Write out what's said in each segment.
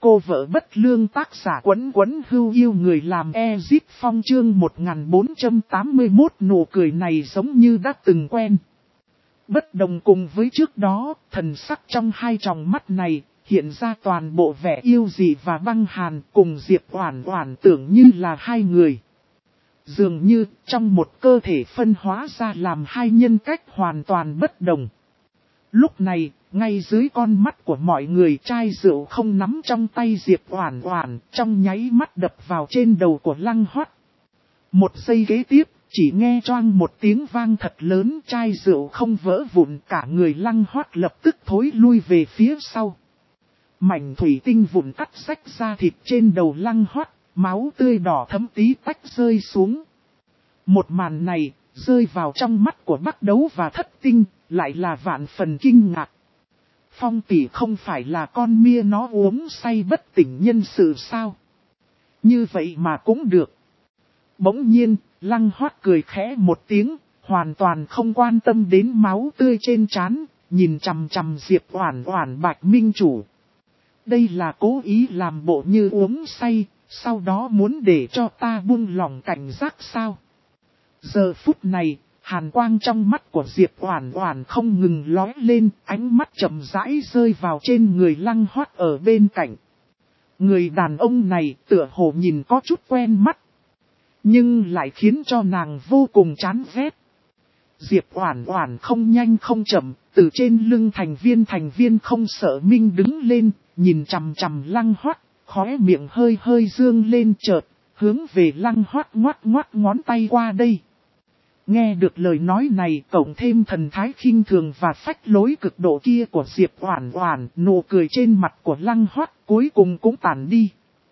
Cô vợ bất lương tác giả Quấn Quấn Hưu yêu người làm Ezip Phong chương 1481 nụ cười này giống như đã từng quen. Bất đồng cùng với trước đó, thần sắc trong hai tròng mắt này, hiện ra toàn bộ vẻ yêu dị và băng hàn cùng Diệp Oản Oản tưởng như là hai người. Dường như trong một cơ thể phân hóa ra làm hai nhân cách hoàn toàn bất đồng. Lúc này, ngay dưới con mắt của mọi người chai rượu không nắm trong tay Diệp Oản Oản, trong nháy mắt đập vào trên đầu của Lăng Hoắt. Một giây kế tiếp, chỉ nghe choang một tiếng vang thật lớn, chai rượu không vỡ vụn, cả người Lăng Hoắt lập tức thối lui về phía sau. Mảnh thủy tinh vụn cắt rách da thịt trên đầu Lăng Hoắt, máu tươi đỏ thấm tí tách rơi xuống. Một màn này, rơi vào trong mắt của Bắc Đấu và Thất Tinh, lại là vạn phần kinh ngạc. Phong tỷ không phải là con mia nó uống say bất tỉnh nhân sự sao? Như vậy mà cũng được. Bỗng nhiên, Lăng Hoắt cười khẽ một tiếng, hoàn toàn không quan tâm đến máu tươi trên trán, nhìn chằm chằm Diệp Oản Oản Bạch Minh Chủ. Đây là cố ý làm bộ như uống say, sau đó muốn để cho ta buông lỏng cảnh giác sao? Giờ phút này, hàn quang trong mắt của Diệp Oản Oản không ngừng lóe lên, ánh mắt chậm rãi rơi vào trên người Lăng Hoắt ở bên cạnh. Người đàn ông này tựa hồ nhìn có chút quen mắt, nhưng lại khiến cho nàng vô cùng chán ghét. Diệp Oản Oản không nhanh không chậm, từ trên lưng thành viên không sợ minh đứng lên, nhìn chằm chằm Lăng Hoắt, khóe miệng hơi hơi dương lên chợt, hướng về Lăng Hoắt ngoắc ngón tay qua đây. Nghe được lời nói này, cộng thêm thần thái khinh thường và phách lối cực độ kia của Diệp Oản Oản, nụ cười trên mặt của Lăng Hoắt cuối cùng cũng tàn đi.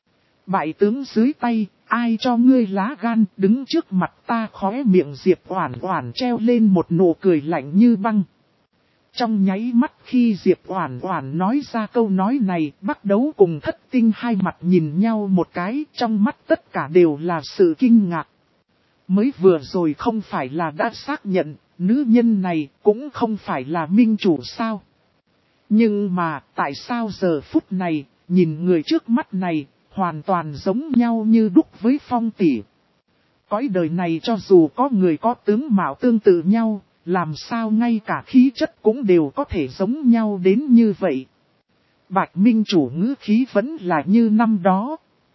Bại tướng dưới tay, ai cho ngươi lá gan, đứng trước mặt ta? Khóe miệng Diệp Oản Oản treo lên một nụ cười lạnh như băng. Trong nháy mắt khi Diệp Oản Oản nói ra câu nói này, Bắc Đấu cùng Thất Tinh hai mặt nhìn nhau một cái, trong mắt tất cả đều là sự kinh ngạc. Mới vừa rồi không phải là đã xác nhận, nữ nhân này cũng không phải là minh chủ sao? Nhưng mà, tại sao giờ phút này, nhìn người trước mắt này, hoàn toàn giống nhau như đúc với Phong tỷ. Cõi đời này cho dù có người có tướng mạo tương tự nhau, làm sao ngay cả khí chất cũng đều có thể giống nhau đến như vậy. Bạch Minh Chủ ngữ khí vẫn là như năm đó.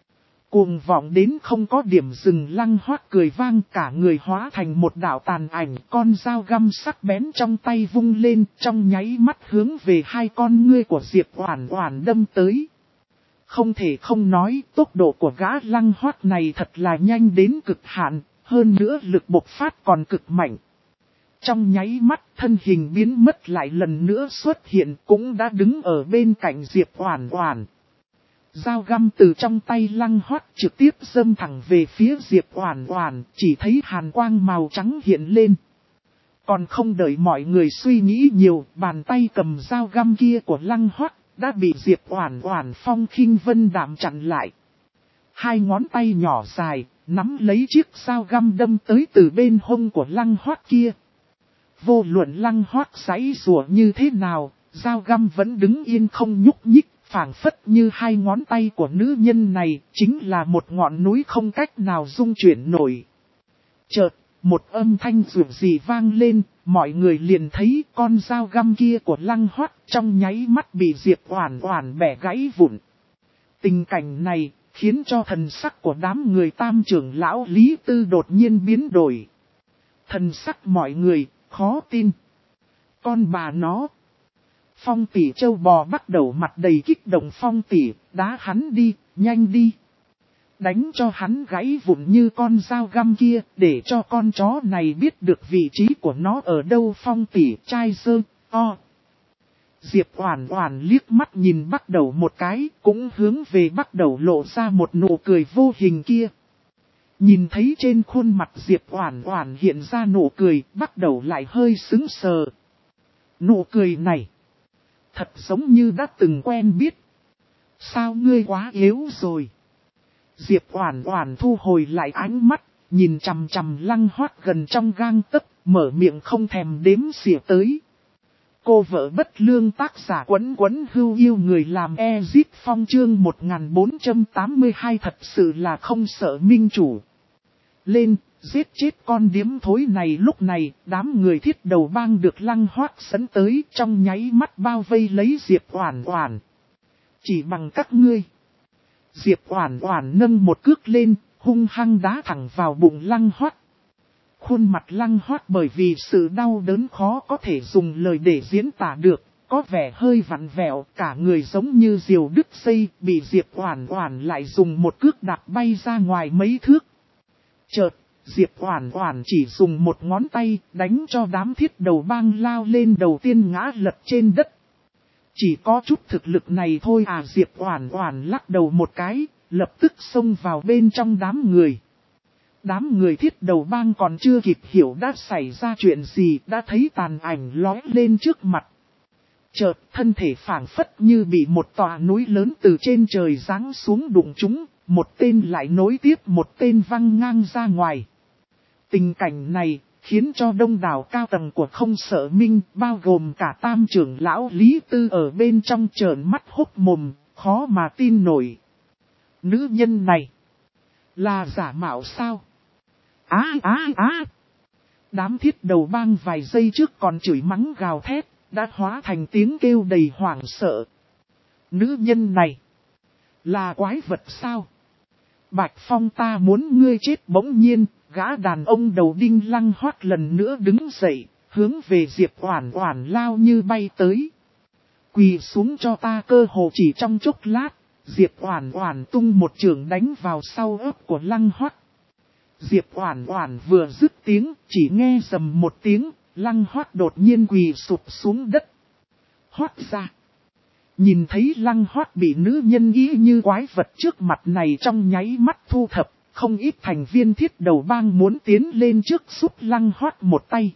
Cuồng vọng đến không có điểm dừng. Lăng Hoắt cười vang, cả người hóa thành một đạo tàn ảnh, con dao găm sắc bén trong tay vung lên, trong nháy mắt hướng về hai con ngươi của Diệp Oản Oản đâm tới. Không thể không nói, tốc độ của gã Lăng Hoắt này thật là nhanh đến cực hạn, hơn nữa lực bộc phát còn cực mạnh. Trong nháy mắt, thân hình biến mất lại lần nữa xuất hiện, cũng đã đứng ở bên cạnh Diệp Oản Oản. Dao găm từ trong tay Lăng Hoắt trực tiếp đâm thẳng về phía Diệp Oản Oản, chỉ thấy hàn quang màu trắng hiện lên. Còn không đợi mọi người suy nghĩ nhiều, bàn tay cầm dao găm kia của Lăng Hoắt đã bị Diệp Oản Oản phong khinh vân đạm chặn lại. Hai ngón tay nhỏ dài, nắm lấy chiếc dao găm đâm tới từ bên hông của Lăng Hoắt kia. Vô luận Lăng Hoắt giãy giụa như thế nào, dao găm vẫn đứng yên không nhúc nhích, phảng phất như hai ngón tay của nữ nhân này chính là một ngọn núi không cách nào dung chuyển nổi. Chợt, một âm thanh rủa rì vang lên, mọi người liền thấy con dao găm kia của Lăng Hoắt trong nháy mắt bị Diệp Oản Oản bẻ gãy vụn. Tình cảnh này khiến cho thần sắc của đám người Tam trưởng lão Lý Tư đột nhiên biến đổi. Thần sắc mọi người khó tin. Con bà nó. Phong tỷ châu bò bắt đầu mặt đầy kích động. Phong tỷ, đá hắn đi, nhanh đi. Đánh cho hắn gãy vụn như con dao găm kia, để cho con chó này biết được vị trí của nó ở đâu. Phong tỷ, trai sơ, o. Diệp Oản Oản liếc mắt nhìn Bắc Đầu một cái, cũng hướng về Bắc Đầu lộ ra một nụ cười vô hình kia. Nhìn thấy trên khuôn mặt Diệp Oản Oản hiện ra nụ cười, Bắc Đầu lại hơi sững sờ. Nụ cười này thật giống như đã từng quen biết. Sao ngươi quá yếu rồi? Diệp Oản Oản thu hồi lại ánh mắt, nhìn chằm chằm Lăng Hoắt gần trong gang tấc, mở miệng không thèm đếm xỉa tới. cô vợ bất lương tác giả Quấn Quấn Hưu yêu người làm Ezip Phong chương 1482 thật sự là không sợ minh chủ. Lên, giết chết con điếm thối này. Lúc này, đám người thiết đầu bang được Lăng Hoác dẫn tới trong nháy mắt bao vây lấy Diệp Oản Oản. Chỉ bằng các ngươi. Diệp Oản Oản nâng một cước lên, hung hăng đá thẳng vào bụng Lăng Hoác. Khuôn mặt Lăng Hoác bởi vì sự đau đớn khó có thể dùng lời để diễn tả được, có vẻ hơi vặn vẹo, cả người giống như diều đứt dây, bị Diệp Oản Oản lại dùng một cước đạp bay ra ngoài mấy thước. Chợt, Diệp Oản Oản chỉ dùng một ngón tay, đánh cho đám thiết đầu bang lao lên đầu tiên ngã lật trên đất. Chỉ có chút thực lực này thôi à. Diệp Oản Oản lắc đầu một cái, lập tức xông vào bên trong đám người. Đám người thiết đầu bang còn chưa kịp hiểu đã xảy ra chuyện gì, đã thấy tàn ảnh lóe lên trước mặt. Chợt thân thể phảng phất như bị một tòa núi lớn từ trên trời giáng xuống đụng chúng, một tên lại nối tiếp một tên văng ngang ra ngoài. Tình cảnh này khiến cho đông đảo cao tầng của Không Sợ Minh, bao gồm cả tam trưởng lão Lý Tư ở bên trong trợn mắt hốc mồm, khó mà tin nổi. Nữ nhân này là giả mạo sao? Đám thiết đầu bang vài giây trước còn chửi mắng gào thét, đã hóa thành tiếng kêu đầy hoảng sợ. Nữ nhân này là quái vật sao? Bạch Phong ta muốn ngươi chết. Bỗng nhiên, gã đàn ông đầu đinh Lăng Hoác lần nữa đứng dậy, hướng về Diệp Oản Oản lao như bay tới. Quỳ xuống cho ta. Cơ hồ chỉ trong chốc lát, Diệp Oản Oản tung một chưởng đánh vào sau ớt của Lăng Hoác. Diệp Oản Oản vừa dứt tiếng, chỉ nghe rầm một tiếng, Lăng Hoác đột nhiên quỳ sụp xuống đất. Hoác ra. Nhìn thấy Lăng Hoác bị nữ nhân ý như quái vật trước mặt này trong nháy mắt thu thập, không ít thành viên thiết đầu bang muốn tiến lên trước giúp Lăng Hoác một tay.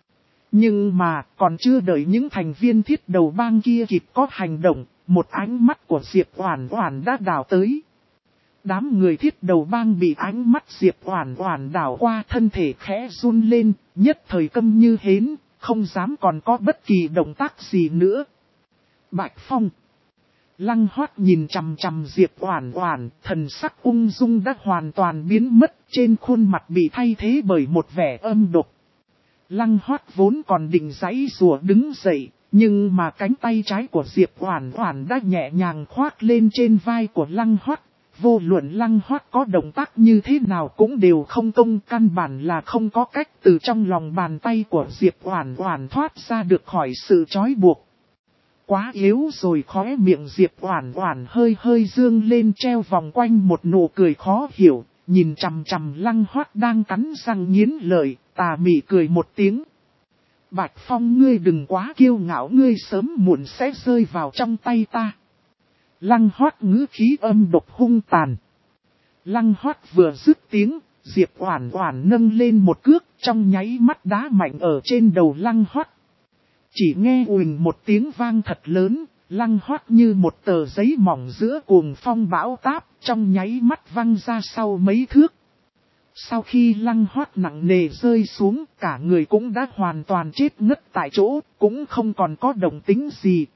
Nhưng mà, còn chưa đợi những thành viên thiết đầu bang kia kịp có hành động, một ánh mắt của Diệp Oản Oản đã đảo tới. Đám người thiết đầu bang bị ánh mắt Diệp Oản Oản đảo qua, thân thể khẽ run lên, nhất thời câm như hến, không dám còn có bất kỳ động tác gì nữa. Bạch Phong. Lăng Hoác nhìn chằm chằm Diệp Oản Oản, thần sắc ung dung đã hoàn toàn biến mất, trên khuôn mặt bị thay thế bởi một vẻ âm độc. Lăng Hoác vốn còn định giãy giụa đứng dậy, nhưng mà cánh tay trái của Diệp Oản Oản đã nhẹ nhàng khoác lên trên vai của Lăng Hoác. Vô luận Lăng Hoác có động tác như thế nào cũng đều không công, căn bản là không có cách từ trong lòng bàn tay của Diệp Oản Oản thoát ra được khỏi sự trói buộc. Quá yếu rồi. Khóe miệng Diệp Oản Oản hơi hơi dương lên, treo vòng quanh một nụ cười khó hiểu, nhìn chằm chằm Lăng Hoác đang cắn răng nghiến lợi, tà mị cười một tiếng. Bạch Phong ngươi đừng quá kiêu ngạo, ngươi sớm muộn sẽ rơi vào trong tay ta. Lăng Hoác ngữ khí âm độc hung tàn. Lăng Hoác vừa dứt tiếng, Diệp Oản Oản nâng lên một cước, trong nháy mắt đá mạnh ở trên đầu Lăng Hoác. Chỉ nghe ùnh một tiếng vang thật lớn, Lăng Hoác như một tờ giấy mỏng giữa cuồng phong bão táp, trong nháy mắt văng ra sau mấy thước. Sau khi Lăng Hoác nặng nề rơi xuống, cả người cũng đã hoàn toàn chết ngất tại chỗ, cũng không còn có động tĩnh gì.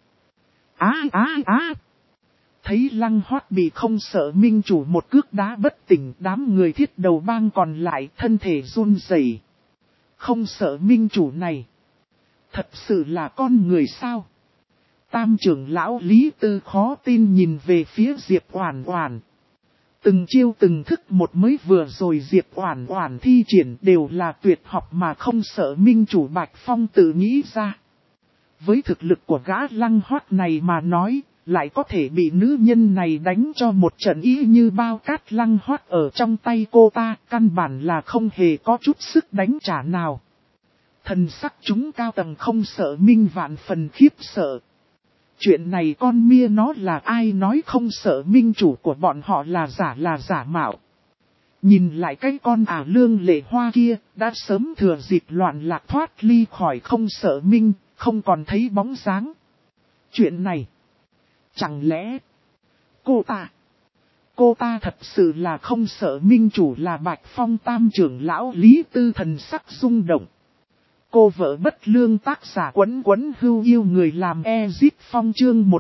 Thấy Lăng Hoác bị Không Sợ Minh chủ một cước đá bất tỉnh, đám người thiết đầu bang còn lại thân thể run rẩy. Không Sợ Minh chủ này thật sự là con người sao? Tam trưởng lão Lý Tư khó tin nhìn về phía Diệp Oản Oản. Từng chiêu từng thức một mới vừa rồi Diệp Oản Oản thi triển đều là tuyệt học mà Không Sợ Minh chủ Bạch Phong tự nghĩ ra. Với thực lực của gã Lăng Hoác này mà nói, lại có thể bị nữ nhân này đánh cho một trận ý như bao cát. Lăng Hoác ở trong tay cô ta, căn bản là không hề có chút sức đánh trả nào. Thần sắc chúng cao tầng Không Sợ Minh vạn phần khiếp sợ. Chuyện này con mia nó là ai nói Không Sợ Minh chủ của bọn họ là giả mạo. Nhìn lại cái con lương lệ hoa kia, đã sớm thừa dịp loạn lạc thoát ly khỏi Không Sợ Minh, không còn thấy bóng dáng. Chuyện này, chẳng lẽ cô ta thật sự là Không Sợ Minh chủ là Bạch Phong tam trưởng lão Lý Tư thần sắc rung động. Cô vợ bất lương tác giả Quấn Quấn Hưu yêu người làm Ezip Phong chương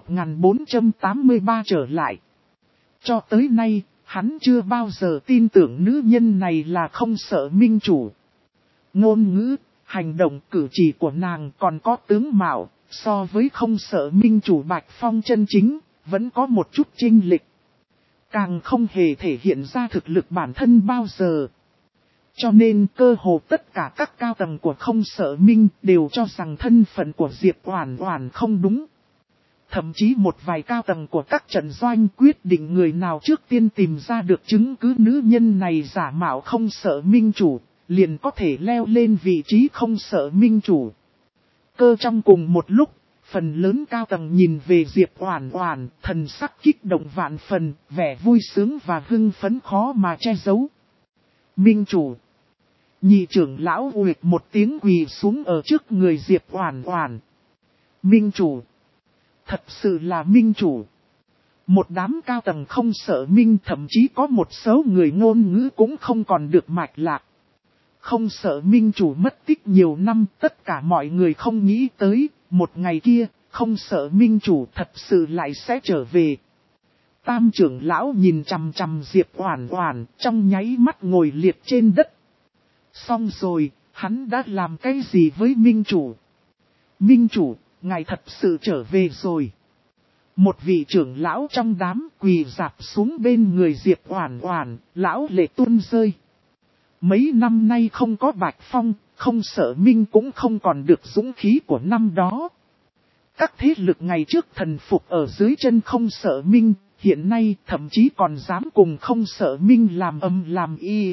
1483 trở lại. Cho tới nay, hắn chưa bao giờ tin tưởng nữ nhân này là không sợ minh chủ. Ngôn ngữ, hành động cử chỉ của nàng còn có tướng mạo, so với không sợ minh chủ Bạch Phong chân chính, vẫn có một chút chênh lệch. Càng không hề thể hiện ra thực lực bản thân bao giờ. Cho nên cơ hồ tất cả các cao tầng của không sợ minh đều cho rằng thân phận của Diệp Oản Oản không đúng. Thậm chí một vài cao tầng của các trận doanh quyết định người nào trước tiên tìm ra được chứng cứ nữ nhân này giả mạo không sợ minh chủ, liền có thể leo lên vị trí không sợ minh chủ. Cơ trong cùng một lúc, phần lớn cao tầng nhìn về Diệp Oản Oản, thần sắc kích động vạn phần, vẻ vui sướng và hưng phấn khó mà che giấu. Minh chủ. Nhị trưởng lão uệt một tiếng quỳ xuống ở trước người Diệp Oản Oản. Minh chủ. Thật sự là minh chủ. Một đám cao tầng không sợ minh, thậm chí có một số người ngôn ngữ cũng không còn được mạch lạc. Không sợ minh chủ mất tích nhiều năm, tất cả mọi người không nghĩ tới, một ngày kia, không sợ minh chủ thật sự lại sẽ trở về. Tam trưởng lão nhìn chằm chằm Diệp Oản Oản, trong nháy mắt ngồi liệt trên đất. Xong rồi, hắn đã làm cái gì với minh chủ? Minh chủ, ngài thật sự trở về rồi. Một vị trưởng lão trong đám quỳ rạp xuống bên người Diệp Oản Oản, lão lệ tuôn rơi. Mấy năm nay không có Bạch Phong, không sợ minh cũng không còn được dũng khí của năm đó. Các thế lực ngày trước thần phục ở dưới chân không sợ minh, hiện nay thậm chí còn dám cùng không sợ minh làm âm làm y.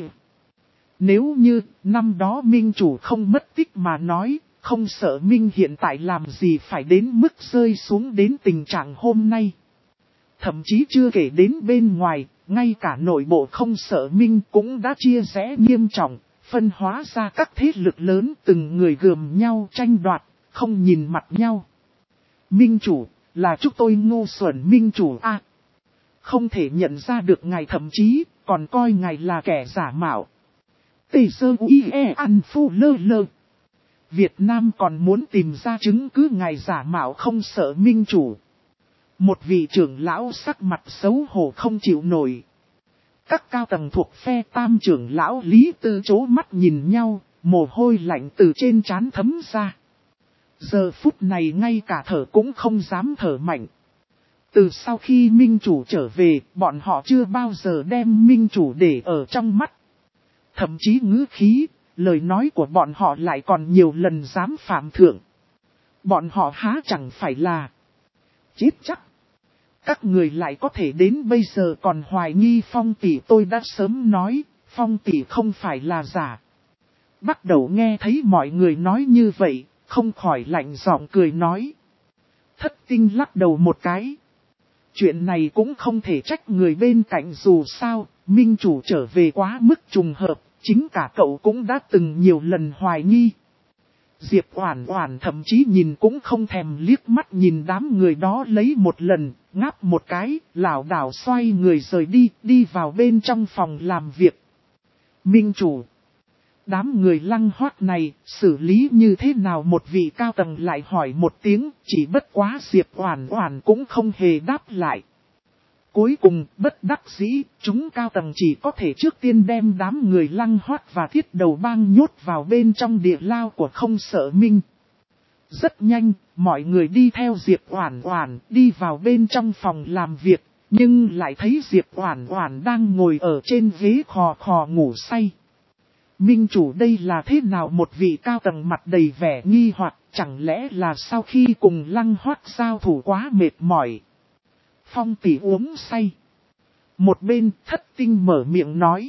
Nếu như năm đó minh chủ không mất tích mà nói, không sợ minh hiện tại làm gì phải đến mức rơi xuống đến tình trạng hôm nay. Thậm chí chưa kể đến bên ngoài, ngay cả nội bộ không sợ minh cũng đã chia rẽ nghiêm trọng, phân hóa ra các thế lực lớn từng người gườm nhau tranh đoạt, không nhìn mặt nhau. Minh chủ, là chúng tôi ngu xuẩn minh chủ a, không thể nhận ra được ngài, thậm chí còn coi ngài là kẻ giả mạo. Tê sơ uie ăn phu lơ lơ. Việt Nam còn muốn tìm ra chứng cứ ngài giả mạo không sợ minh chủ. Một vị trưởng lão sắc mặt xấu hổ không chịu nổi. Các cao tầng thuộc phe tam trưởng lão Lý Tư chố mắt nhìn nhau, mồ hôi lạnh từ trên trán thấm ra. Giờ phút này ngay cả thở cũng không dám thở mạnh. Từ sau khi minh chủ trở về, bọn họ chưa bao giờ đem minh chủ để ở trong mắt. Thậm chí ngữ khí, lời nói của bọn họ lại còn nhiều lần dám phạm thượng. Bọn họ há chẳng phải là chết chắc. Các người lại có thể đến bây giờ còn hoài nghi Phong tỷ, tôi đã sớm nói, Phong tỷ không phải là giả. Bắt đầu nghe thấy mọi người nói như vậy, không khỏi lạnh giọng cười nói. Thất tinh lắc đầu một cái. Chuyện này cũng không thể trách người bên cạnh, dù sao, minh chủ trở về quá mức trùng hợp, chính cả cậu cũng đã từng nhiều lần hoài nghi. Diệp Oản Oản thậm chí nhìn cũng không thèm liếc mắt nhìn đám người đó lấy một lần, ngáp một cái, lảo đảo xoay người rời đi, đi vào bên trong phòng làm việc. Minh chủ. Đám người lăng hoác này, xử lý như thế nào, một vị cao tầng lại hỏi một tiếng, chỉ bất quá Diệp Oản Oản cũng không hề đáp lại. Cuối cùng, bất đắc dĩ, chúng cao tầng chỉ có thể trước tiên đem đám người lăng hoác và thiết đầu bang nhốt vào bên trong địa lao của không sợ minh. Rất nhanh, mọi người đi theo Diệp Oản Oản đi vào bên trong phòng làm việc, nhưng lại thấy Diệp Oản Oản đang ngồi ở trên ghế khò khò ngủ say. Minh chủ đây là thế nào, một vị cao tầng mặt đầy vẻ nghi hoặc, chẳng lẽ là sau khi cùng lăng hoác giao thủ quá mệt mỏi. Phong tỷ uống say. Một bên thất tinh mở miệng nói.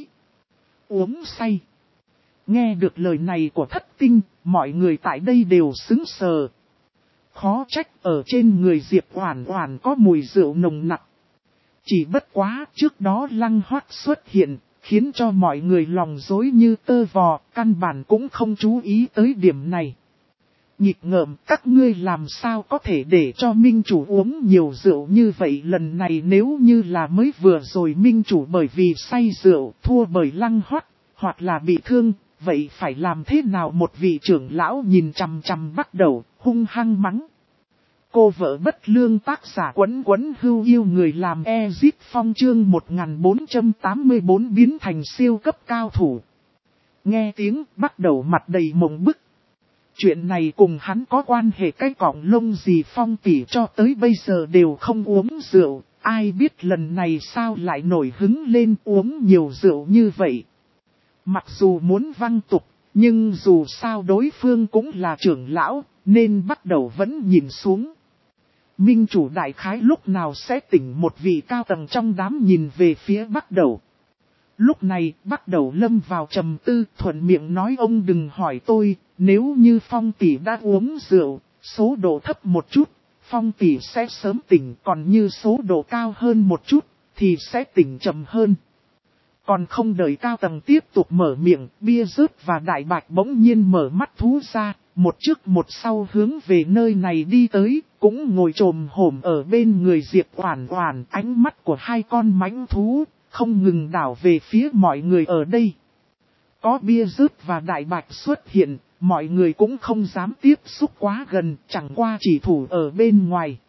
Uống say. Nghe được lời này của thất tinh, mọi người tại đây đều sững sờ. Khó trách ở trên người Diệp Oản Oản có mùi rượu nồng nặc. Chỉ bất quá trước đó lăng hoác xuất hiện, khiến cho mọi người lòng rối như tơ vò, căn bản cũng không chú ý tới điểm này. Nhịp ngợm, các ngươi làm sao có thể để cho minh chủ uống nhiều rượu như vậy, lần này nếu như là mới vừa rồi minh chủ bởi vì say rượu thua bởi lăng hoác, hoặc là bị thương, vậy phải làm thế nào? Một vị trưởng lão nhìn chằm chằm Bắt Đầu, hung hăng mắng. Cô vợ bất lương, tác giả Quấn Quấn Hưu Yêu người làm Ezit Phong chương 1484 biến thành siêu cấp cao thủ. Nghe tiếng Bắt Đầu mặt đầy mộng bức. Chuyện này cùng hắn có quan hệ cái cọng lông gì? Phong tỷ cho tới bây giờ đều không uống rượu, ai biết lần này sao lại nổi hứng lên uống nhiều rượu như vậy. Mặc dù muốn văng tục, nhưng dù sao đối phương cũng là trưởng lão, nên Bắt Đầu vẫn nhìn xuống. Minh chủ đại khái lúc nào sẽ tỉnh? Một vị cao tầng trong đám nhìn về phía Bắt Đầu. Lúc này Bắt Đầu lâm vào trầm tư, thuận miệng nói ông đừng hỏi tôi, nếu như Phong tỷ đã uống rượu, số độ thấp một chút, Phong tỷ sẽ sớm tỉnh, còn như số độ cao hơn một chút, thì sẽ tỉnh chậm hơn. Còn không đợi cao tầng tiếp tục mở miệng, Bia Rớt và Đại Bạch bỗng nhiên mở mắt thú ra, một trước một sau hướng về nơi này đi tới, cũng ngồi chồm hổm ở bên người Diệp Oản Oản, ánh mắt của hai con mãnh thú không ngừng đảo về phía mọi người ở đây. Có Bia Rớt và Đại Bạch xuất hiện, mọi người cũng không dám tiếp xúc quá gần, chẳng qua chỉ thủ ở bên ngoài.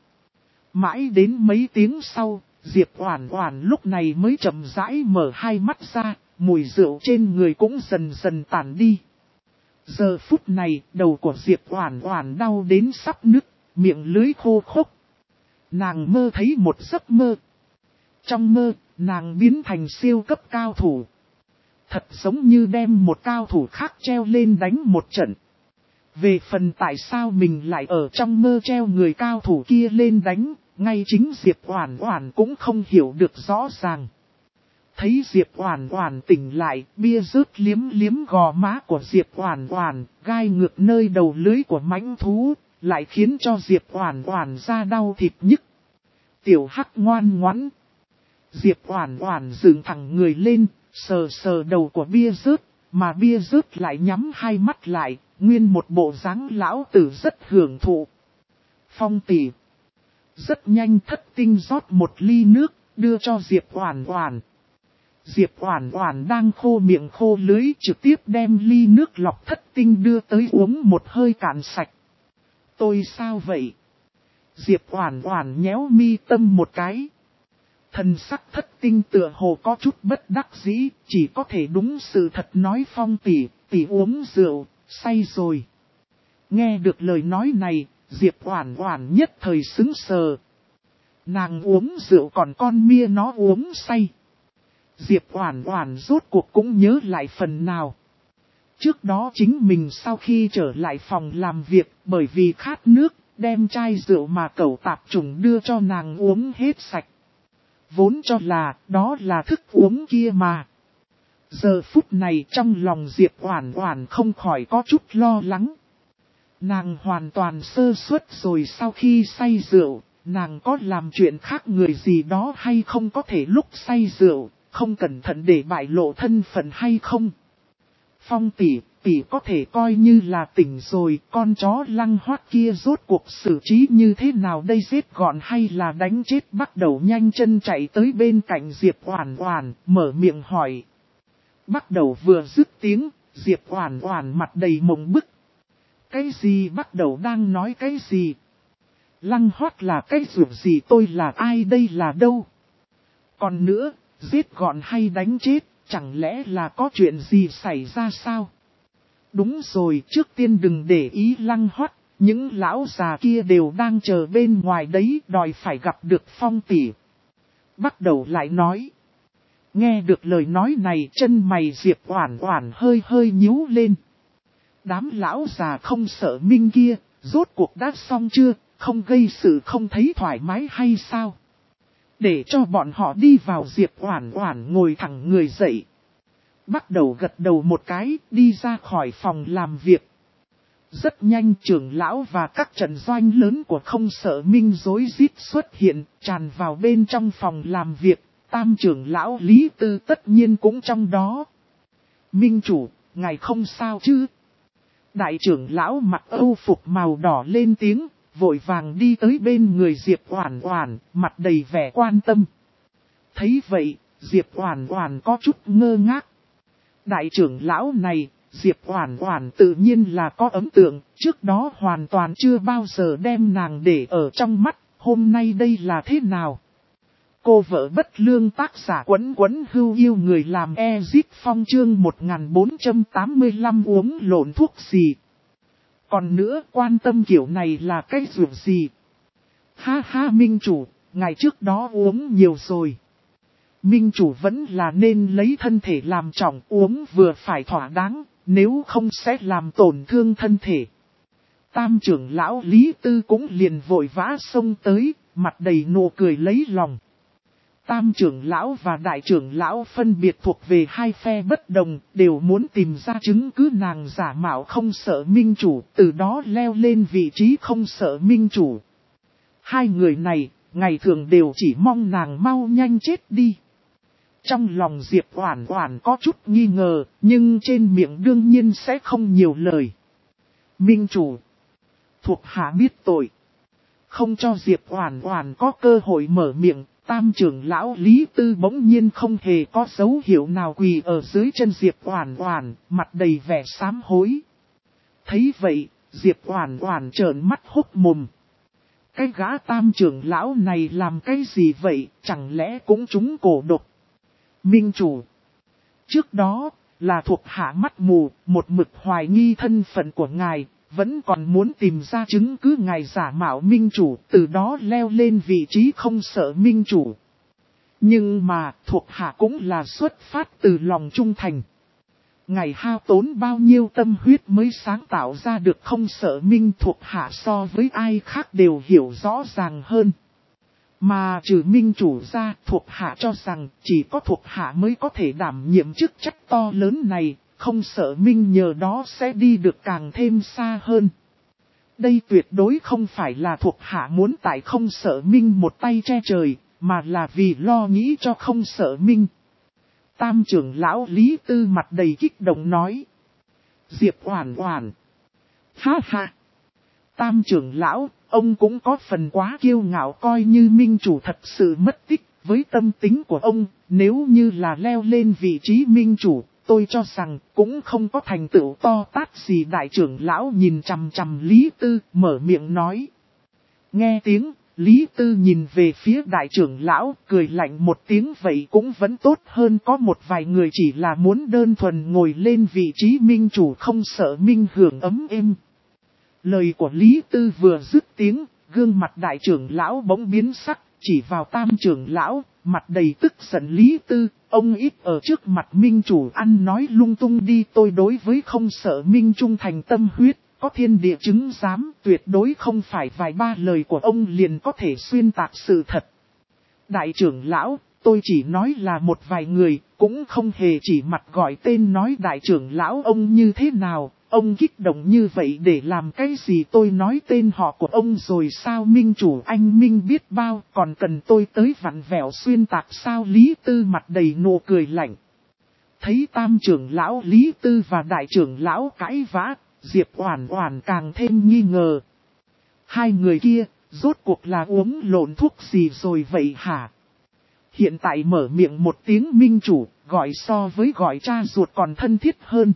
Mãi đến mấy tiếng sau, Diệp Oản Oản lúc này mới chậm rãi mở hai mắt ra, mùi rượu trên người cũng dần dần tản đi. Giờ phút này, đầu của Diệp Oản Oản đau đến sắp nứt, miệng lưỡi khô khốc. Nàng mơ thấy một giấc mơ. Trong mơ, nàng biến thành siêu cấp cao thủ. Thật giống như đem một cao thủ khác treo lên đánh một trận. Về phần tại sao mình lại ở trong mơ treo người cao thủ kia lên đánh, ngay chính Diệp Oản Oản cũng không hiểu được rõ ràng. Thấy Diệp Oản Oản tỉnh lại, Bia Rớt liếm liếm gò má của Diệp Oản Oản, gai ngược nơi đầu lưỡi của mãnh thú, lại khiến cho Diệp Oản Oản da đau thịt nhức. Tiểu Hắc ngoan ngoãn. Diệp Oản Oản dựng thẳng người lên, sờ sờ đầu của Bia Rớt, mà Bia Rớt lại nhắm hai mắt lại, nguyên một bộ dáng lão tử rất hưởng thụ. Phong tỷ. Rất nhanh Thất Tinh rót một ly nước, đưa cho Diệp Oản Oản. Diệp Oản Oản đang khô miệng khô lưỡi, trực tiếp đem ly nước lọc Thất Tinh đưa tới uống một hơi cạn sạch. Tôi sao vậy? Diệp Oản Oản nhéo mi tâm một cái. Thần sắc Thất Tinh tựa hồ có chút bất đắc dĩ, chỉ có thể đúng sự thật nói Phong tỷ uống rượu, say rồi. Nghe được lời nói này, Diệp Oản Oản nhất thời sững sờ. Nàng uống rượu còn con mia nó uống say. Diệp Oản Oản rốt cuộc cũng nhớ lại phần nào. Trước đó chính mình sau khi trở lại phòng làm việc, bởi vì khát nước, đem chai rượu mà cẩu tạp chủng đưa cho nàng uống hết sạch. Vốn cho là, đó là thức uống kia mà. Giờ phút này trong lòng Diệp Oản Oản không khỏi có chút lo lắng. Nàng hoàn toàn sơ suất rồi, sau khi say rượu, nàng có làm chuyện khác người gì đó hay không, có thể lúc say rượu, không cẩn thận để bại lộ thân phận hay không. Phong tỷ có thể coi như là tỉnh rồi, con chó Lăng Hoát kia rốt cuộc xử trí như thế nào đây, giết gọn hay là đánh chết? Bắt Đầu nhanh chân chạy tới bên cạnh Diệp Oản Oản, mở miệng hỏi. Bắt Đầu vừa dứt tiếng, Diệp Oản Oản mặt đầy mộng bức. Cái gì? Bắt Đầu đang nói cái gì? Lăng Hoát là cái rủi gì? Tôi là ai đây là đâu? Còn nữa, giết gọn hay đánh chết, chẳng lẽ là có chuyện gì xảy ra sao? Đúng rồi, trước tiên đừng để ý Lăng Hoát, những lão già kia đều đang chờ bên ngoài đấy, đòi phải gặp được Phong tỷ. Bắt Đầu lại nói. Nghe được lời nói này, chân mày Diệp Oản Oản hơi hơi nhíu lên. Đám lão già không sợ minh kia, rốt cuộc đã xong chưa, không gây sự không thấy thoải mái hay sao? Để cho bọn họ đi vào. Diệp Oản Oản ngồi thẳng người dậy. Bắt Đầu gật đầu một cái, đi ra khỏi phòng làm việc. Rất nhanh trưởng lão và các trận doanh lớn của không sợ minh rối rít xuất hiện, tràn vào bên trong phòng làm việc. Tam trưởng lão Lý Tư tất nhiên cũng trong đó. Minh chủ, ngài không sao chứ? Đại trưởng lão mặc âu phục màu đỏ lên tiếng, vội vàng đi tới bên người Diệp Oản Oản, mặt đầy vẻ quan tâm. Thấy vậy, Diệp Oản Oản có chút ngơ ngác. Đại trưởng lão này, Diệp Oản Oản tự nhiên là có ấn tượng, trước đó hoàn toàn chưa bao giờ đem nàng để ở trong mắt, hôm nay đây là thế nào? Cô vợ bất lương tác giả Quấn Quấn Hưu Yêu người làm Ezip Phong chương 1485 uống lộn thuốc gì? Còn nữa quan tâm kiểu này là cái dụng gì? Ha ha minh chủ, ngày trước đó uống nhiều rồi. Minh chủ vẫn là nên lấy thân thể làm trọng, uống vừa phải thỏa đáng, nếu không sẽ làm tổn thương thân thể. Tam trưởng lão Lý Tư cũng liền vội vã xông tới, mặt đầy nụ cười lấy lòng. Tam trưởng lão và đại trưởng lão phân biệt thuộc về hai phe bất đồng, đều muốn tìm ra chứng cứ nàng giả mạo không sợ minh chủ, từ đó leo lên vị trí không sợ minh chủ. Hai người này, ngày thường đều chỉ mong nàng mau nhanh chết đi. Trong lòng Diệp Oản Oản có chút nghi ngờ, nhưng trên miệng đương nhiên sẽ không nhiều lời. Minh chủ, thuộc hạ biết tội. Không cho Diệp Oản Oản có cơ hội mở miệng, tam trưởng lão Lý Tư bỗng nhiên không hề có dấu hiệu nào quỳ ở dưới chân Diệp Oản Oản, mặt đầy vẻ sám hối. Thấy vậy, Diệp Oản Oản trợn mắt hốc mồm. Cái gã tam trưởng lão này làm cái gì vậy, chẳng lẽ cũng trúng cổ độc? Minh chủ, trước đó, là thuộc hạ mắt mù, một mực hoài nghi thân phận của ngài, vẫn còn muốn tìm ra chứng cứ ngài giả mạo minh chủ, từ đó leo lên vị trí không sợ minh chủ. Nhưng mà, thuộc hạ cũng là xuất phát từ lòng trung thành. Ngài hao tốn bao nhiêu tâm huyết mới sáng tạo ra được không sợ minh, thuộc hạ so với ai khác đều hiểu rõ ràng hơn. Mà trừ minh chủ ra, thuộc hạ cho rằng chỉ có thuộc hạ mới có thể đảm nhiệm chức trách to lớn này, không sợ minh nhờ đó sẽ đi được càng thêm xa hơn. Đây tuyệt đối không phải là thuộc hạ muốn tại không sợ minh một tay che trời, mà là vì lo nghĩ cho không sợ minh. Tam trưởng lão Lý Tư mặt đầy kích động nói. Diệp Oản Oản. Ha ha. Tam trưởng lão, ông cũng có phần quá kiêu ngạo, coi như minh chủ thật sự mất tích. Với tâm tính của ông, nếu như là leo lên vị trí minh chủ, tôi cho rằng cũng không có thành tựu to tát gì. Đại trưởng lão nhìn chằm chằm Lý Tư, mở miệng nói. Nghe tiếng, Lý Tư nhìn về phía đại trưởng lão, cười lạnh một tiếng, vậy cũng vẫn tốt hơn có một vài người chỉ là muốn đơn thuần ngồi lên vị trí minh chủ không sợ minh hưởng ấm êm. Lời của Lý Tư vừa dứt tiếng, gương mặt đại trưởng lão bỗng biến sắc, chỉ vào tam trưởng lão, mặt đầy tức giận. Lý Tư, ông ít ở trước mặt minh chủ ăn nói lung tung đi, tôi đối với không sợ minh trung thành tâm huyết, có thiên địa chứng giám, tuyệt đối không phải vài ba lời của ông liền có thể xuyên tạc sự thật. Đại trưởng lão, tôi chỉ nói là một vài người, cũng không hề chỉ mặt gọi tên nói đại trưởng lão ông như thế nào. Ông kích động như vậy để làm cái gì, tôi nói tên họ của ông rồi sao? Minh chủ anh minh biết bao, còn cần tôi tới vặn vẹo xuyên tạc sao? Lý Tư mặt đầy nụ cười lạnh. Thấy tam trưởng lão Lý Tư và đại trưởng lão cãi vã, Diệp Oản Oản càng thêm nghi ngờ. Hai người kia, rốt cuộc là uống lộn thuốc gì rồi vậy hả? Hiện tại mở miệng một tiếng minh chủ, gọi so với gọi cha ruột còn thân thiết hơn.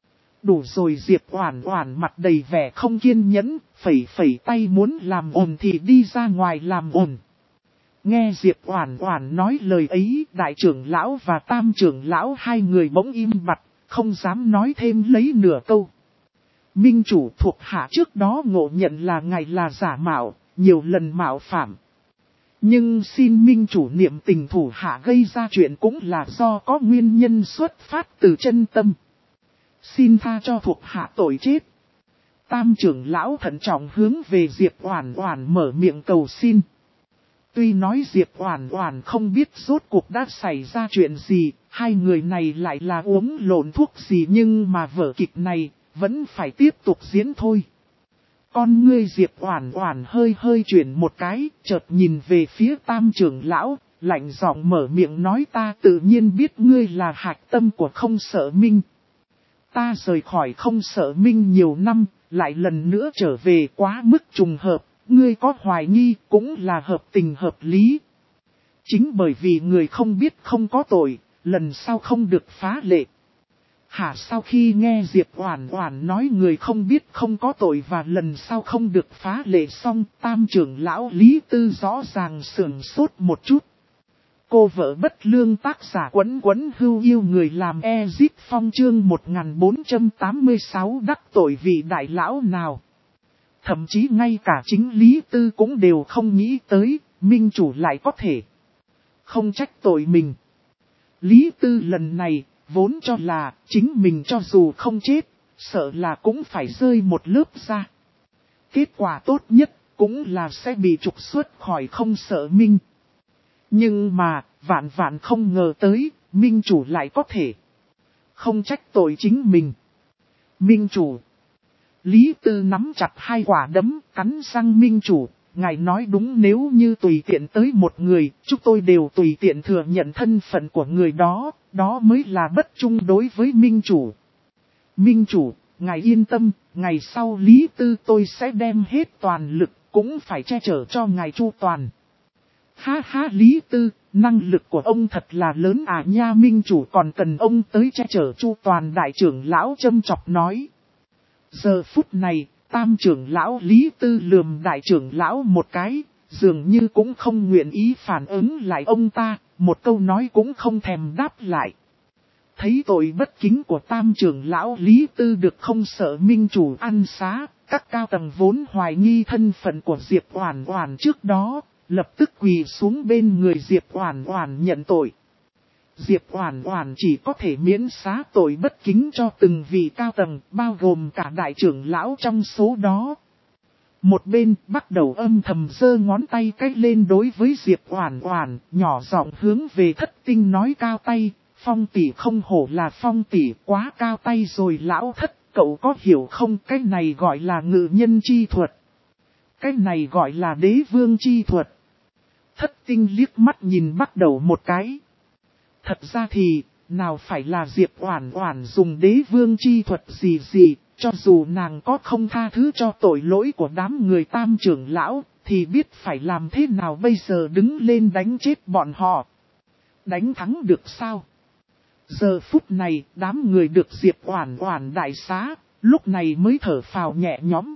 Đủ rồi. Diệp Oản Oản mặt đầy vẻ không kiên nhẫn, phẩy phẩy tay muốn làm ồn thì đi ra ngoài làm ồn. Nghe Diệp Oản Oản nói lời ấy, đại trưởng lão và tam trưởng lão hai người bỗng im bặt, không dám nói thêm lấy nửa câu. Minh chủ, thuộc hạ trước đó ngộ nhận là ngài là giả mạo, nhiều lần mạo phạm. Nhưng xin minh chủ niệm tình, thủ hạ gây ra chuyện cũng là do có nguyên nhân xuất phát từ chân tâm. Xin tha cho thuộc hạ tội chết. Tam trưởng lão thận trọng hướng về Diệp Oản Oản mở miệng cầu xin. Tuy nói Diệp Oản Oản không biết rốt cuộc đã xảy ra chuyện gì, hai người này lại là uống lộn thuốc gì, nhưng mà vở kịch này vẫn phải tiếp tục diễn thôi. Con ngươi Diệp Oản Oản hơi hơi chuyển một cái, chợt nhìn về phía tam trưởng lão, lạnh giọng mở miệng nói, ta tự nhiên biết ngươi là hạch tâm của không sợ minh. Ta rời khỏi không sợ minh nhiều năm, lại lần nữa trở về quá mức trùng hợp, ngươi có hoài nghi cũng là hợp tình hợp lý. Chính bởi vì người không biết không có tội, lần sau không được phá lệ. Hả, sau khi nghe Diệp Oản Oản nói người không biết không có tội và lần sau không được phá lệ xong, Tam trưởng lão Lý Tư rõ ràng sửng sốt một chút. Cô vợ bất lương tác giả Quấn Quấn Hưu yêu người làm Ezip Phong chương 1486 đắc tội vị đại lão nào. Thậm chí ngay cả chính Lý Tư cũng đều không nghĩ tới, minh chủ lại có thể không trách tội mình. Lý Tư lần này, vốn cho là chính mình cho dù không chết, sợ là cũng phải rơi một lớp ra. Kết quả tốt nhất cũng là sẽ bị trục xuất khỏi không sợ minh. Nhưng mà, vạn vạn không ngờ tới, minh chủ lại có thể không trách tội chính mình. Minh chủ. Lý Tư nắm chặt hai quả đấm, cắn răng minh chủ. Ngài nói đúng, nếu như tùy tiện tới một người, chúng tôi đều tùy tiện thừa nhận thân phận của người đó, đó mới là bất trung đối với minh chủ. Minh chủ, ngài yên tâm, ngày sau Lý Tư tôi sẽ đem hết toàn lực, cũng phải che chở cho ngài chu toàn. Ha ha, Lý Tư, năng lực của ông thật là lớn à nha, minh chủ còn cần ông tới che chở chu toàn, đại trưởng lão châm chọc nói. Giờ phút này, Tam trưởng lão Lý Tư lườm đại trưởng lão một cái, dường như cũng không nguyện ý phản ứng lại ông ta, một câu nói cũng không thèm đáp lại. Thấy tội bất kính của Tam trưởng lão Lý Tư được không sợ minh chủ ăn xá, các cao tầng vốn hoài nghi thân phận của Diệp Oản Oản trước đó, lập tức quỳ xuống bên người Diệp Oản Oản nhận tội. Diệp Oản Oản chỉ có thể miễn xá tội bất kính cho từng vị cao tầng, bao gồm cả đại trưởng lão trong số đó. Một bên bắt đầu âm thầm giơ ngón tay cái lên đối với Diệp Oản Oản, nhỏ giọng hướng về Thất Tinh nói cao tay, Phong tỷ không hổ là Phong tỷ, quá cao tay rồi lão Thất, cậu có hiểu không, cái này gọi là ngự nhân chi thuật. Cái này gọi là đế vương chi thuật. Thất Tinh liếc mắt nhìn bắt đầu một cái. Thật ra thì, nào phải là Diệp Oản Oản dùng đế vương chi thuật gì, cho dù nàng có không tha thứ cho tội lỗi của đám người Tam trưởng lão, thì biết phải làm thế nào bây giờ, đứng lên đánh chết bọn họ. Đánh thắng được sao? Giờ phút này, đám người được Diệp Oản Oản đại xá, lúc này mới thở phào nhẹ nhõm.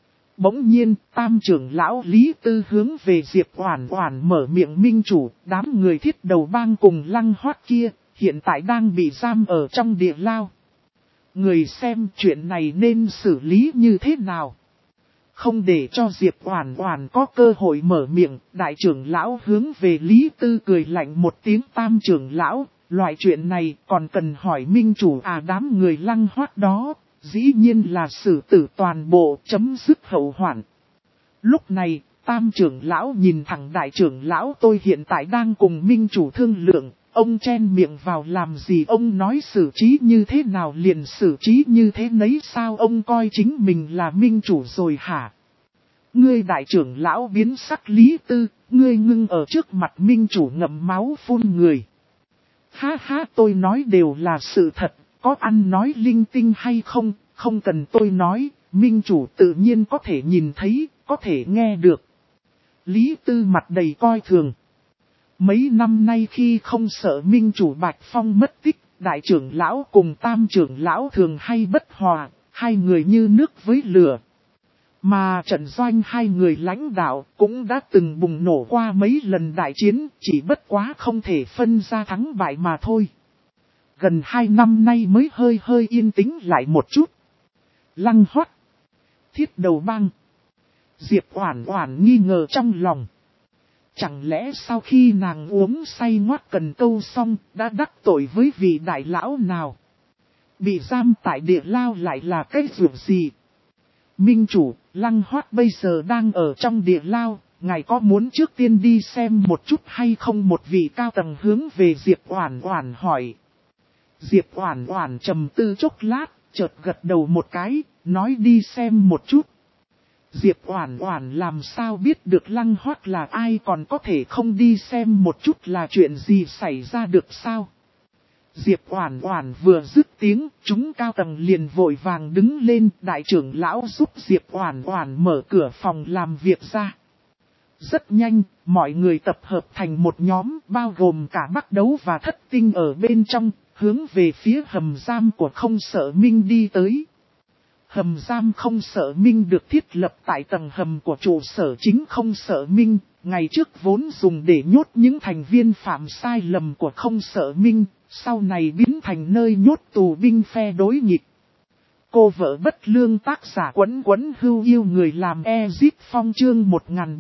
Bỗng nhiên, Tam trưởng lão Lý Tư hướng về Diệp Oản Oản mở miệng, minh chủ, đám người Thiết Đầu Bang cùng Lăng Hoát kia, hiện tại đang bị giam ở trong địa lao. Người xem chuyện này nên xử lý như thế nào? Không để cho Diệp Oản Oản có cơ hội mở miệng, đại trưởng lão hướng về Lý Tư cười lạnh một tiếng, Tam trưởng lão, loại chuyện này còn cần hỏi minh chủ à, đám người Lăng Hoát đó. Dĩ nhiên là xử tử toàn bộ, chấm dứt hậu hoạn. Lúc này, Tam trưởng lão nhìn thẳng đại trưởng lão, tôi hiện tại đang cùng minh chủ thương lượng, ông chen miệng vào làm gì, ông nói xử trí như thế nào liền xử trí như thế nấy sao, ông coi chính mình là minh chủ rồi hả? Ngươi đại trưởng lão biến sắc, Lý Tư, ngươi ngưng ở trước mặt minh chủ ngậm máu phun người. Ha ha, tôi nói đều là sự thật. Có ăn nói linh tinh hay không, không cần tôi nói, minh chủ tự nhiên có thể nhìn thấy, có thể nghe được. Lý Tư mặt đầy coi thường. Mấy năm nay khi không sợ minh chủ Bạch Phong mất tích, đại trưởng lão cùng Tam trưởng lão thường hay bất hòa, hai người như nước với lửa. Mà trận doanh hai người lãnh đạo cũng đã từng bùng nổ qua mấy lần đại chiến, chỉ bất quá không thể phân ra thắng bại mà thôi. Gần 2 năm nay mới hơi yên tĩnh lại một chút. Lăng Hoát, Thiết Đầu Bang. Diệp Oản Oản nghi ngờ trong lòng. Chẳng lẽ sau khi nàng uống say ngoát cần câu xong đã đắc tội với vị đại lão nào? Bị giam tại địa lao lại là cái việc gì? Minh chủ, Lăng Hoát bây giờ đang ở trong địa lao, ngài có muốn trước tiên đi xem một chút hay không? Một vị cao tầng hướng về Diệp Oản Oản hỏi. Diệp Oản Oản trầm tư chốc lát, chợt gật đầu một cái, nói đi xem một chút. Diệp Oản Oản làm sao biết được Lăng Hoát là ai, còn có thể không đi xem một chút là chuyện gì xảy ra được sao? Diệp Oản Oản vừa dứt tiếng, chúng cao tầng liền vội vàng đứng lên, đại trưởng lão giúp Diệp Oản Oản mở cửa phòng làm việc ra. Rất nhanh, mọi người tập hợp thành một nhóm, bao gồm cả Bắc Đấu và Thất Tinh ở bên trong. hướng về phía hầm giam của Không Sợ Minh đi tới. Hầm giam Không Sợ Minh được thiết lập tại tầng hầm của trụ sở chính Không Sợ Minh, ngày trước vốn dùng để nhốt những thành viên phạm sai lầm của Không Sợ Minh, sau này biến thành nơi nhốt tù binh phe đối nghịch. Cô vợ bất lương tác giả Quấn Quấn Hưu yêu người làm Ezip Phong chương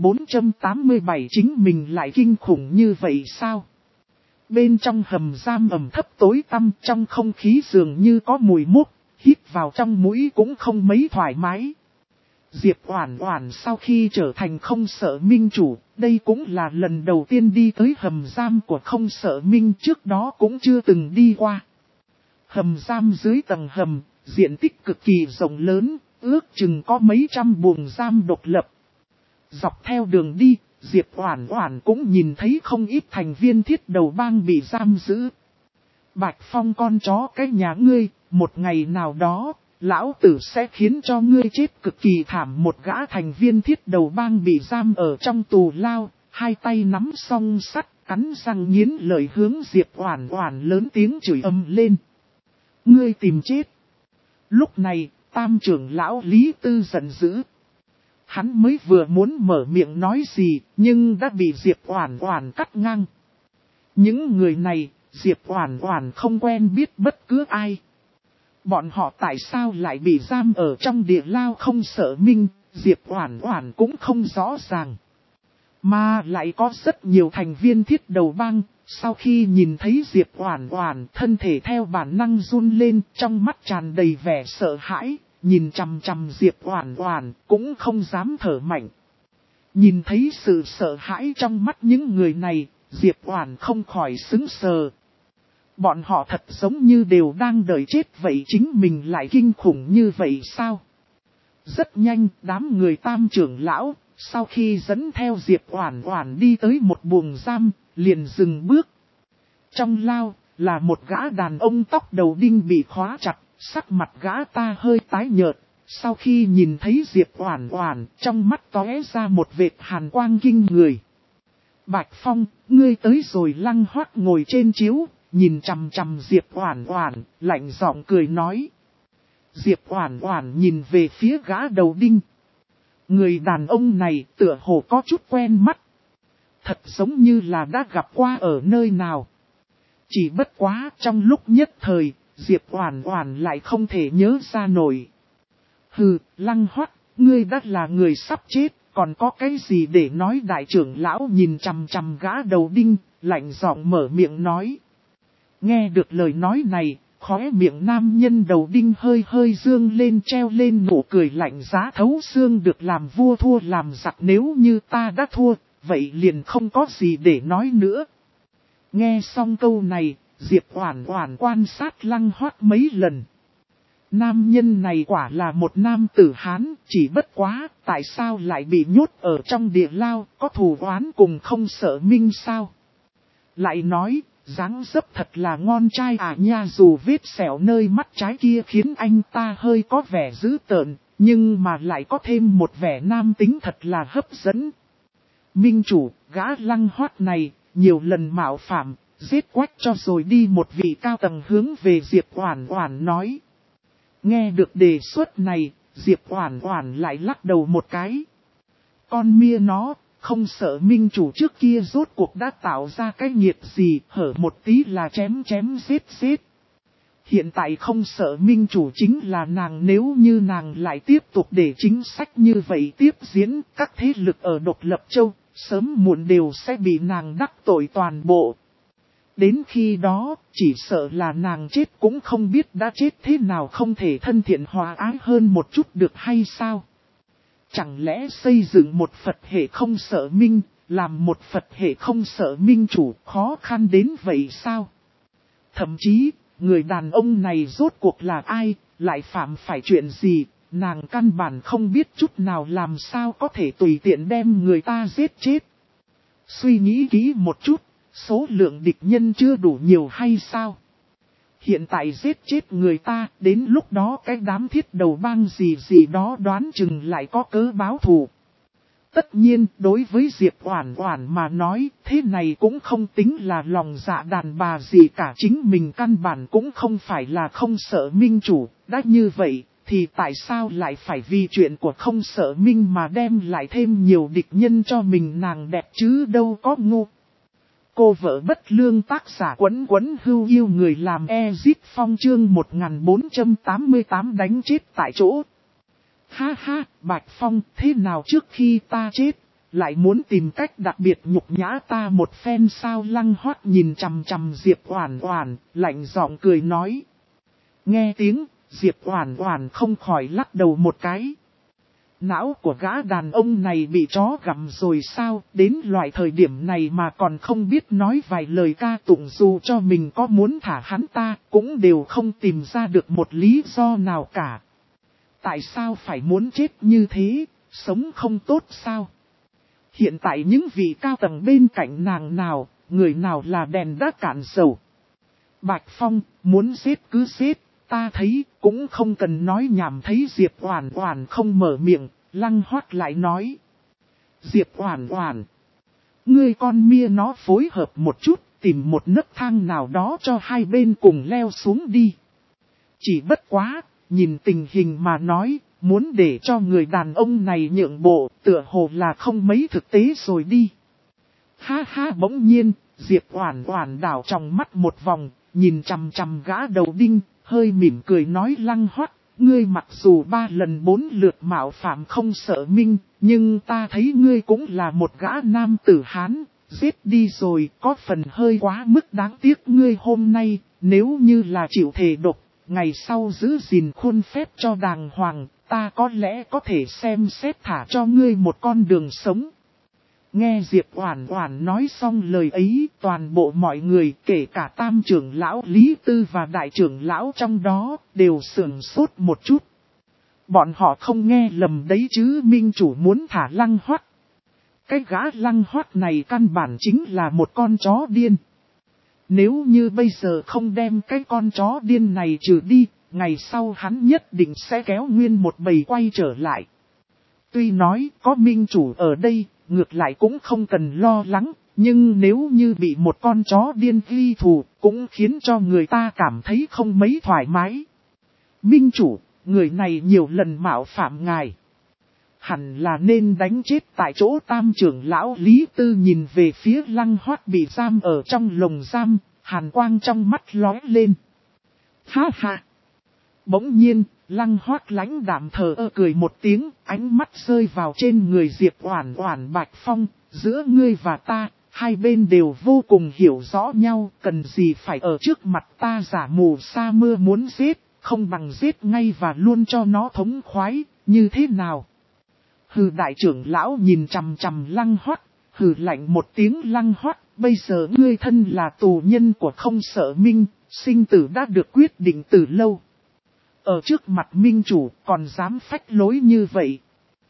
1487 chính mình lại kinh khủng như vậy sao? Bên trong hầm giam ẩm thấp tối tăm, trong không khí dường như có mùi mốc, hít vào trong mũi cũng không mấy thoải mái. Diệp Oản Oản sau khi trở thành Không Sợ Minh chủ, đây cũng là lần đầu tiên đi tới hầm giam của Không Sợ Minh, trước đó cũng chưa từng đi qua. Hầm giam dưới tầng hầm, diện tích cực kỳ rộng lớn, ước chừng có mấy trăm buồng giam độc lập. Dọc theo đường đi, Diệp Oản Oản cũng nhìn thấy không ít thành viên Thiết Đầu Bang bị giam giữ. Bạch Phong con chó cái nhà ngươi, một ngày nào đó, lão tử sẽ khiến cho ngươi chết cực kỳ thảm. Một gã thành viên Thiết Đầu Bang bị giam ở trong tù lao, hai tay nắm song sắt, cắn răng nghiến lợi hướng Diệp Oản Oản lớn tiếng chửi ầm lên. Ngươi tìm chết. Lúc này, Tam trưởng lão Lý Tư giận dữ. Hắn mới vừa muốn mở miệng nói gì, nhưng đã bị Diệp Oản Oản cắt ngang. Những người này, Diệp Oản Oản không quen biết bất cứ ai. Bọn họ tại sao lại bị giam ở trong địa lao Không Sợ Minh, Diệp Oản Oản cũng không rõ ràng. Mà lại có rất nhiều thành viên Thiết Đầu Bang, sau khi nhìn thấy Diệp Oản Oản, thân thể theo bản năng run lên, trong mắt tràn đầy vẻ sợ hãi, nhìn chằm chằm Diệp Oản Oản, cũng không dám thở mạnh. Nhìn thấy sự sợ hãi trong mắt những người này, Diệp Oản không khỏi sững sờ. Bọn họ thật giống như đều đang đợi chết vậy, chính mình lại kinh khủng như vậy sao? Rất nhanh, đám người Tam trưởng lão, sau khi dẫn theo Diệp Oản Oản đi tới một buồng giam, liền dừng bước. Trong lao, là một gã đàn ông tóc đầu đinh bị khóa chặt, sắc mặt gã ta hơi tái nhợt. Sau khi nhìn thấy Diệp Oản Oản, trong mắt tóe ra một vệt hàn quang kinh người. Bạch Phong, ngươi tới rồi. Lăng Hoác ngồi trên chiếu, nhìn chằm chằm Diệp Oản Oản, lạnh giọng cười nói. Diệp Oản Oản nhìn về phía gã đầu đinh. Người đàn ông này tựa hồ có chút quen mắt. Thật giống như là đã gặp qua ở nơi nào. Chỉ bất quá trong lúc nhất thời, Diệp Oản Oản lại không thể nhớ ra nổi. Hừ, Lăng Hoác, ngươi đã là người sắp chết, còn có cái gì để nói? Đại trưởng lão nhìn chằm chằm gã đầu đinh, lạnh giọng mở miệng nói. Nghe được lời nói này, khóe miệng nam nhân đầu đinh hơi hơi dương lên, treo lên nụ cười lạnh giá thấu xương. Được làm vua thua làm giặc, nếu như ta đã thua, vậy liền không có gì để nói nữa. Nghe xong câu này, Diệp Oản Oản quan sát Lăng Hoác mấy lần. Nam nhân này quả là một nam tử Hán, chỉ bất quá, tại sao lại bị nhốt ở trong địa lao, có thù oán cùng Không Sợ Minh sao? Lại nói, dáng dấp thật là ngon trai à nha, dù vết sẹo nơi mắt trái kia khiến anh ta hơi có vẻ dữ tợn, nhưng mà lại có thêm một vẻ nam tính thật là hấp dẫn. Minh chủ, gã Lăng Hoác này, nhiều lần mạo phạm, giết quách cho rồi đi. Một vị cao tầng hướng về Diệp Oản Oản nói. Nghe được đề xuất này, Diệp Oản Oản lại lắc đầu một cái. Con mia nó, Không Sợ Minh chủ trước kia rốt cuộc đã tạo ra cái nghiệt gì, hở một tí là chém giết giết. Hiện tại Không Sợ Minh chủ chính là nàng, nếu như nàng lại tiếp tục để chính sách như vậy tiếp diễn, các thế lực ở Độc Lập Châu, sớm muộn đều sẽ bị nàng đắc tội toàn bộ. Đến khi đó, chỉ sợ là nàng chết cũng không biết đã chết thế nào, không thể thân thiện hòa ái hơn một chút được hay sao? Chẳng lẽ xây dựng một Phật hệ Không Sợ Minh, làm một Phật hệ Không Sợ Minh chủ khó khăn đến vậy sao? Thậm chí, người đàn ông này rốt cuộc là ai, lại phạm phải chuyện gì, nàng căn bản không biết chút nào, làm sao có thể tùy tiện đem người ta giết chết. Suy nghĩ kỹ một chút. Số lượng địch nhân chưa đủ nhiều hay sao? Hiện tại giết chết người ta, đến lúc đó cái đám Thiết Đầu Bang gì đó đoán chừng lại có cớ báo thù. Tất nhiên, đối với Diệp Oản Oản mà nói, thế này cũng không tính là lòng dạ đàn bà gì cả, chính mình căn bản cũng không phải là không sợ minh chủ, đã như vậy, thì tại sao lại phải vì chuyện của không sợ minh mà đem lại thêm nhiều địch nhân cho mình, nàng đẹp chứ đâu có ngu. Cô vợ bất lương, tác giả Quấn Quấn Hưu Yêu người làm Ezit Phong, chương 1488 đánh chết tại chỗ. Ha ha, Bạch Phong, thế nào trước khi ta chết, lại muốn tìm cách đặc biệt nhục nhã ta một phen sao? Lăng Hoác nhìn chằm chằm Diệp Oản Oản, lạnh giọng cười nói. Nghe tiếng, Diệp Oản Oản không khỏi lắc đầu một cái. Não của gã đàn ông này bị chó gặm rồi sao, đến loại thời điểm này mà còn không biết nói vài lời ca tụng, dù cho mình có muốn thả hắn ta, cũng đều không tìm ra được một lý do nào cả. Tại sao phải muốn chết như thế, sống không tốt sao? Hiện tại những vị cao tầng bên cạnh nàng nào, người nào là đèn đã cạn dầu. Bạch Phong, muốn giết cứ giết, ta thấy cũng không cần nói nhảm. Thấy Diệp Oản Oản không mở miệng, Lăng Hoác lại nói. Diệp Oản Oản, ngươi con mia nó phối hợp một chút, tìm một nấc thang nào đó cho hai bên cùng leo xuống đi. Chỉ bất quá, nhìn tình hình mà nói, muốn để cho người đàn ông này nhượng bộ, tựa hồ là không mấy thực tế rồi đi. Ha ha, bỗng nhiên, Diệp Oản Oản đảo trong mắt một vòng, nhìn chằm chằm gã đầu đinh, hơi mỉm cười nói. Lăng Hoác, ngươi mặc dù 3 lần 4 lượt mạo phạm không sợ minh, nhưng ta thấy ngươi cũng là một gã nam tử Hán, giết đi rồi có phần hơi quá mức đáng tiếc. Ngươi hôm nay, nếu như là chịu thề độc, ngày sau giữ gìn khuôn phép cho đàng hoàng, ta có lẽ có thể xem xét thả cho ngươi một con đường sống. Nghe Diệp Oản Oản nói xong lời ấy, toàn bộ mọi người, kể cả tam trưởng lão Lý Tư và đại trưởng lão trong đó, đều sửng sốt một chút. Bọn họ không nghe lầm đấy chứ, minh chủ muốn thả Lăng Hoác. Cái gã Lăng Hoác này căn bản chính là một con chó điên. Nếu như bây giờ không đem cái con chó điên này trừ đi, ngày sau hắn nhất định sẽ kéo nguyên một bầy quay trở lại. Tuy nói có minh chủ ở đây, ngược lại cũng không cần lo lắng, nhưng nếu như bị một con chó điên ghi thù, cũng khiến cho người ta cảm thấy không mấy thoải mái. Minh chủ, người này nhiều lần mạo phạm ngài, hẳn là nên đánh chết tại chỗ. Tam trưởng lão Lý Tư nhìn về phía Lăng Hoác bị giam ở trong lồng giam, hàn quang trong mắt lóe lên. Ha ha! Bỗng nhiên, Lăng Hoác lãnh đạm thờ ơ cười một tiếng, ánh mắt rơi vào trên người Diệp Oản Oản. Bạch Phong, giữa ngươi và ta, hai bên đều vô cùng hiểu rõ nhau, cần gì phải ở trước mặt ta giả mù sa mưa muốn giết, không bằng giết ngay và luôn cho nó thống khoái, như thế nào? Hừ, đại trưởng lão nhìn chằm chằm Lăng Hoác, hừ lạnh một tiếng. Lăng Hoác, bây giờ ngươi thân là tù nhân của không sợ minh, sinh tử đã được quyết định từ lâu. Ở trước mặt minh chủ còn dám phách lối như vậy.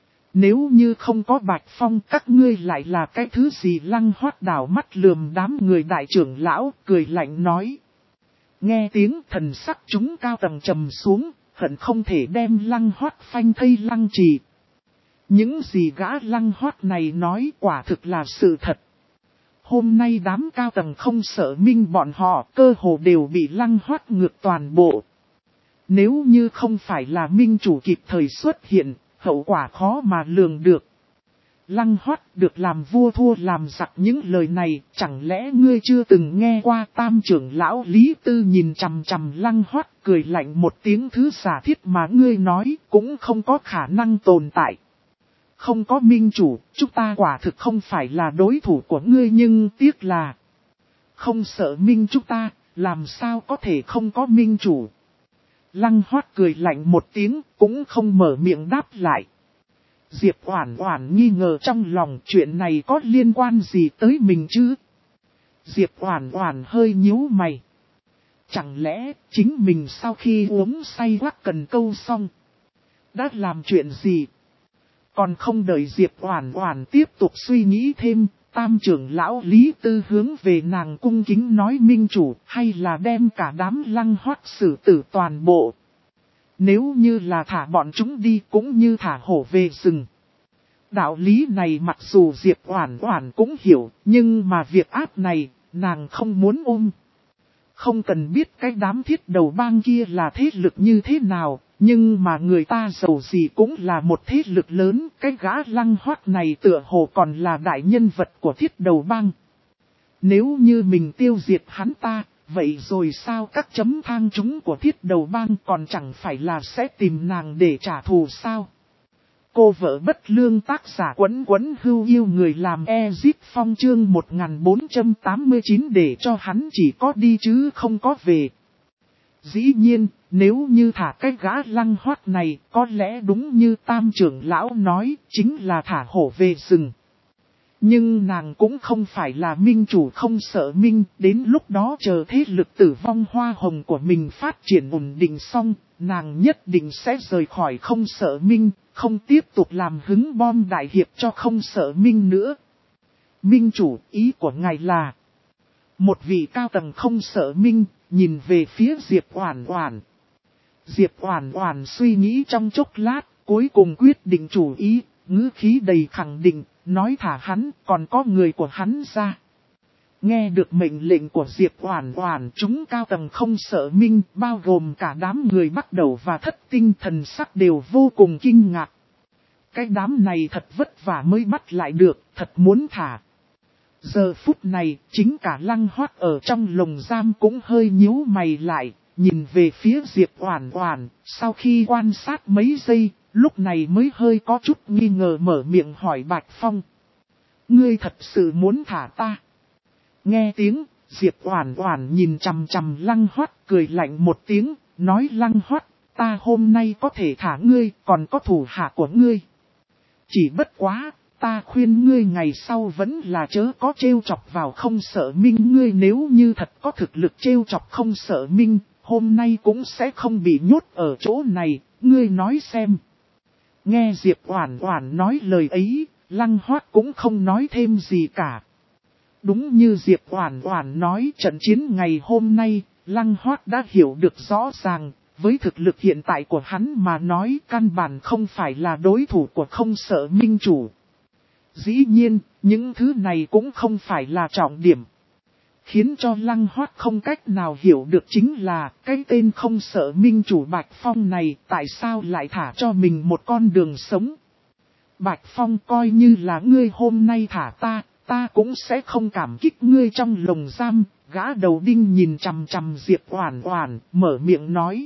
Nếu như không có Bạch Phong, các ngươi lại là cái thứ gì? Lăng Hoác đảo mắt lườm đám người đại trưởng lão, cười lạnh nói. Nghe tiếng thần sắc chúng cao tầng trầm xuống, hận không thể đem Lăng Hoác phanh thây lăng trì. Những gì gã Lăng Hoác này nói quả thực là sự thật. Hôm nay đám cao tầng không sợ minh bọn họ cơ hồ đều bị Lăng Hoác ngược toàn bộ. Nếu như không phải là minh chủ kịp thời xuất hiện, hậu quả khó mà lường được. Lăng Hoác được làm vua thua làm giặc, những lời này chẳng lẽ ngươi chưa từng nghe qua? Tam trưởng lão Lý Tư nhìn chằm chằm Lăng Hoác cười lạnh một tiếng. Thứ giả thiết mà ngươi nói cũng không có khả năng tồn tại. Không có minh chủ, chúng ta quả thực không phải là đối thủ của ngươi, nhưng tiếc là không sợ minh chúng ta, làm sao có thể không có minh chủ. Lăng Hoác cười lạnh một tiếng, cũng không mở miệng đáp lại. Diệp Oản Oản nghi ngờ trong lòng, chuyện này có liên quan gì tới mình chứ? Diệp Oản Oản hơi nhíu mày. Chẳng lẽ chính mình sau khi uống say quắc cần câu xong, đã làm chuyện gì? Còn không đợi Diệp Oản Oản tiếp tục suy nghĩ thêm, tam trưởng lão Lý Tư hướng về nàng cung kính nói. Minh chủ, hay là đem cả đám Lăng Hoác xử tử toàn bộ? Nếu như là thả bọn chúng đi cũng như thả hổ về rừng. Đạo lý này mặc dù Diệp Oản Oản cũng hiểu, nhưng mà việc áp này, nàng không muốn ôm. Không cần biết cái đám thiết đầu bang kia là thế lực như thế nào, nhưng mà người ta giàu gì cũng là một thế lực lớn, cái gã Lăng Hoát này tựa hồ còn là đại nhân vật của thiết đầu bang. Nếu như mình tiêu diệt hắn ta, vậy rồi sao các chấm thang chúng của thiết đầu bang còn chẳng phải là sẽ tìm nàng để trả thù sao? Cô vợ bất lương tác giả Quấn Quấn Hưu yêu người làm Ezip Phong chương 1489 để cho hắn chỉ có đi chứ không có về. Dĩ nhiên, nếu như thả cái gã Lăng Hoát này, có lẽ đúng như Tam trưởng lão nói, chính là thả hổ về rừng. Nhưng nàng cũng không phải là minh chủ không sợ minh, đến lúc đó chờ thế lực tử vong hoa hồng của mình phát triển ổn định xong, nàng nhất định sẽ rời khỏi không sợ minh, không tiếp tục làm hứng bom đại hiệp cho không sợ minh nữa. Minh chủ, ý của ngài là, một vị cao tầng không sợ minh, nhìn về phía Diệp Oản Oản. Diệp Oản Oản suy nghĩ trong chốc lát, cuối cùng quyết định chủ ý, ngữ khí đầy khẳng định, nói thả hắn, còn có người của hắn ra. Nghe được mệnh lệnh của Diệp Oản Oản, chúng cao tầng không sợ minh, bao gồm cả đám người bắt đầu và thất tinh thần sắc đều vô cùng kinh ngạc. Cái đám này thật vất vả mới bắt lại được, thật muốn thả. Giờ phút này, chính cả Lăng Hoát ở trong lồng giam cũng hơi nhíu mày lại, nhìn về phía Diệp Oản Oản, sau khi quan sát mấy giây, lúc này mới hơi có chút nghi ngờ mở miệng hỏi Bạch Phong. Ngươi thật sự muốn thả ta? Nghe tiếng, Diệp Oản Oản nhìn chằm chằm Lăng Hoát cười lạnh một tiếng, nói Lăng Hoát, ta hôm nay có thể thả ngươi, còn có thủ hạ của ngươi. Chỉ bất quá, ta khuyên ngươi ngày sau vẫn là chớ có trêu chọc vào không sợ minh, ngươi nếu như thật có thực lực trêu chọc không sợ minh, hôm nay cũng sẽ không bị nhốt ở chỗ này, ngươi nói xem. Nghe Diệp Oản Oản nói lời ấy, Lăng Hoát cũng không nói thêm gì cả. Đúng như Diệp Oản Oản nói, trận chiến ngày hôm nay, Lăng Hoát đã hiểu được rõ ràng, với thực lực hiện tại của hắn mà nói căn bản không phải là đối thủ của không sợ minh chủ. Dĩ nhiên, những thứ này cũng không phải là trọng điểm. Khiến cho Lăng Hoát không cách nào hiểu được chính là cái tên không sợ minh chủ Bạch Phong này tại sao lại thả cho mình một con đường sống. Bạch Phong, coi như là ngươi hôm nay thả ta cũng sẽ không cảm kích ngươi trong lồng giam. Gã đầu đinh nhìn chằm chằm Diệp Oản Oản, mở miệng nói.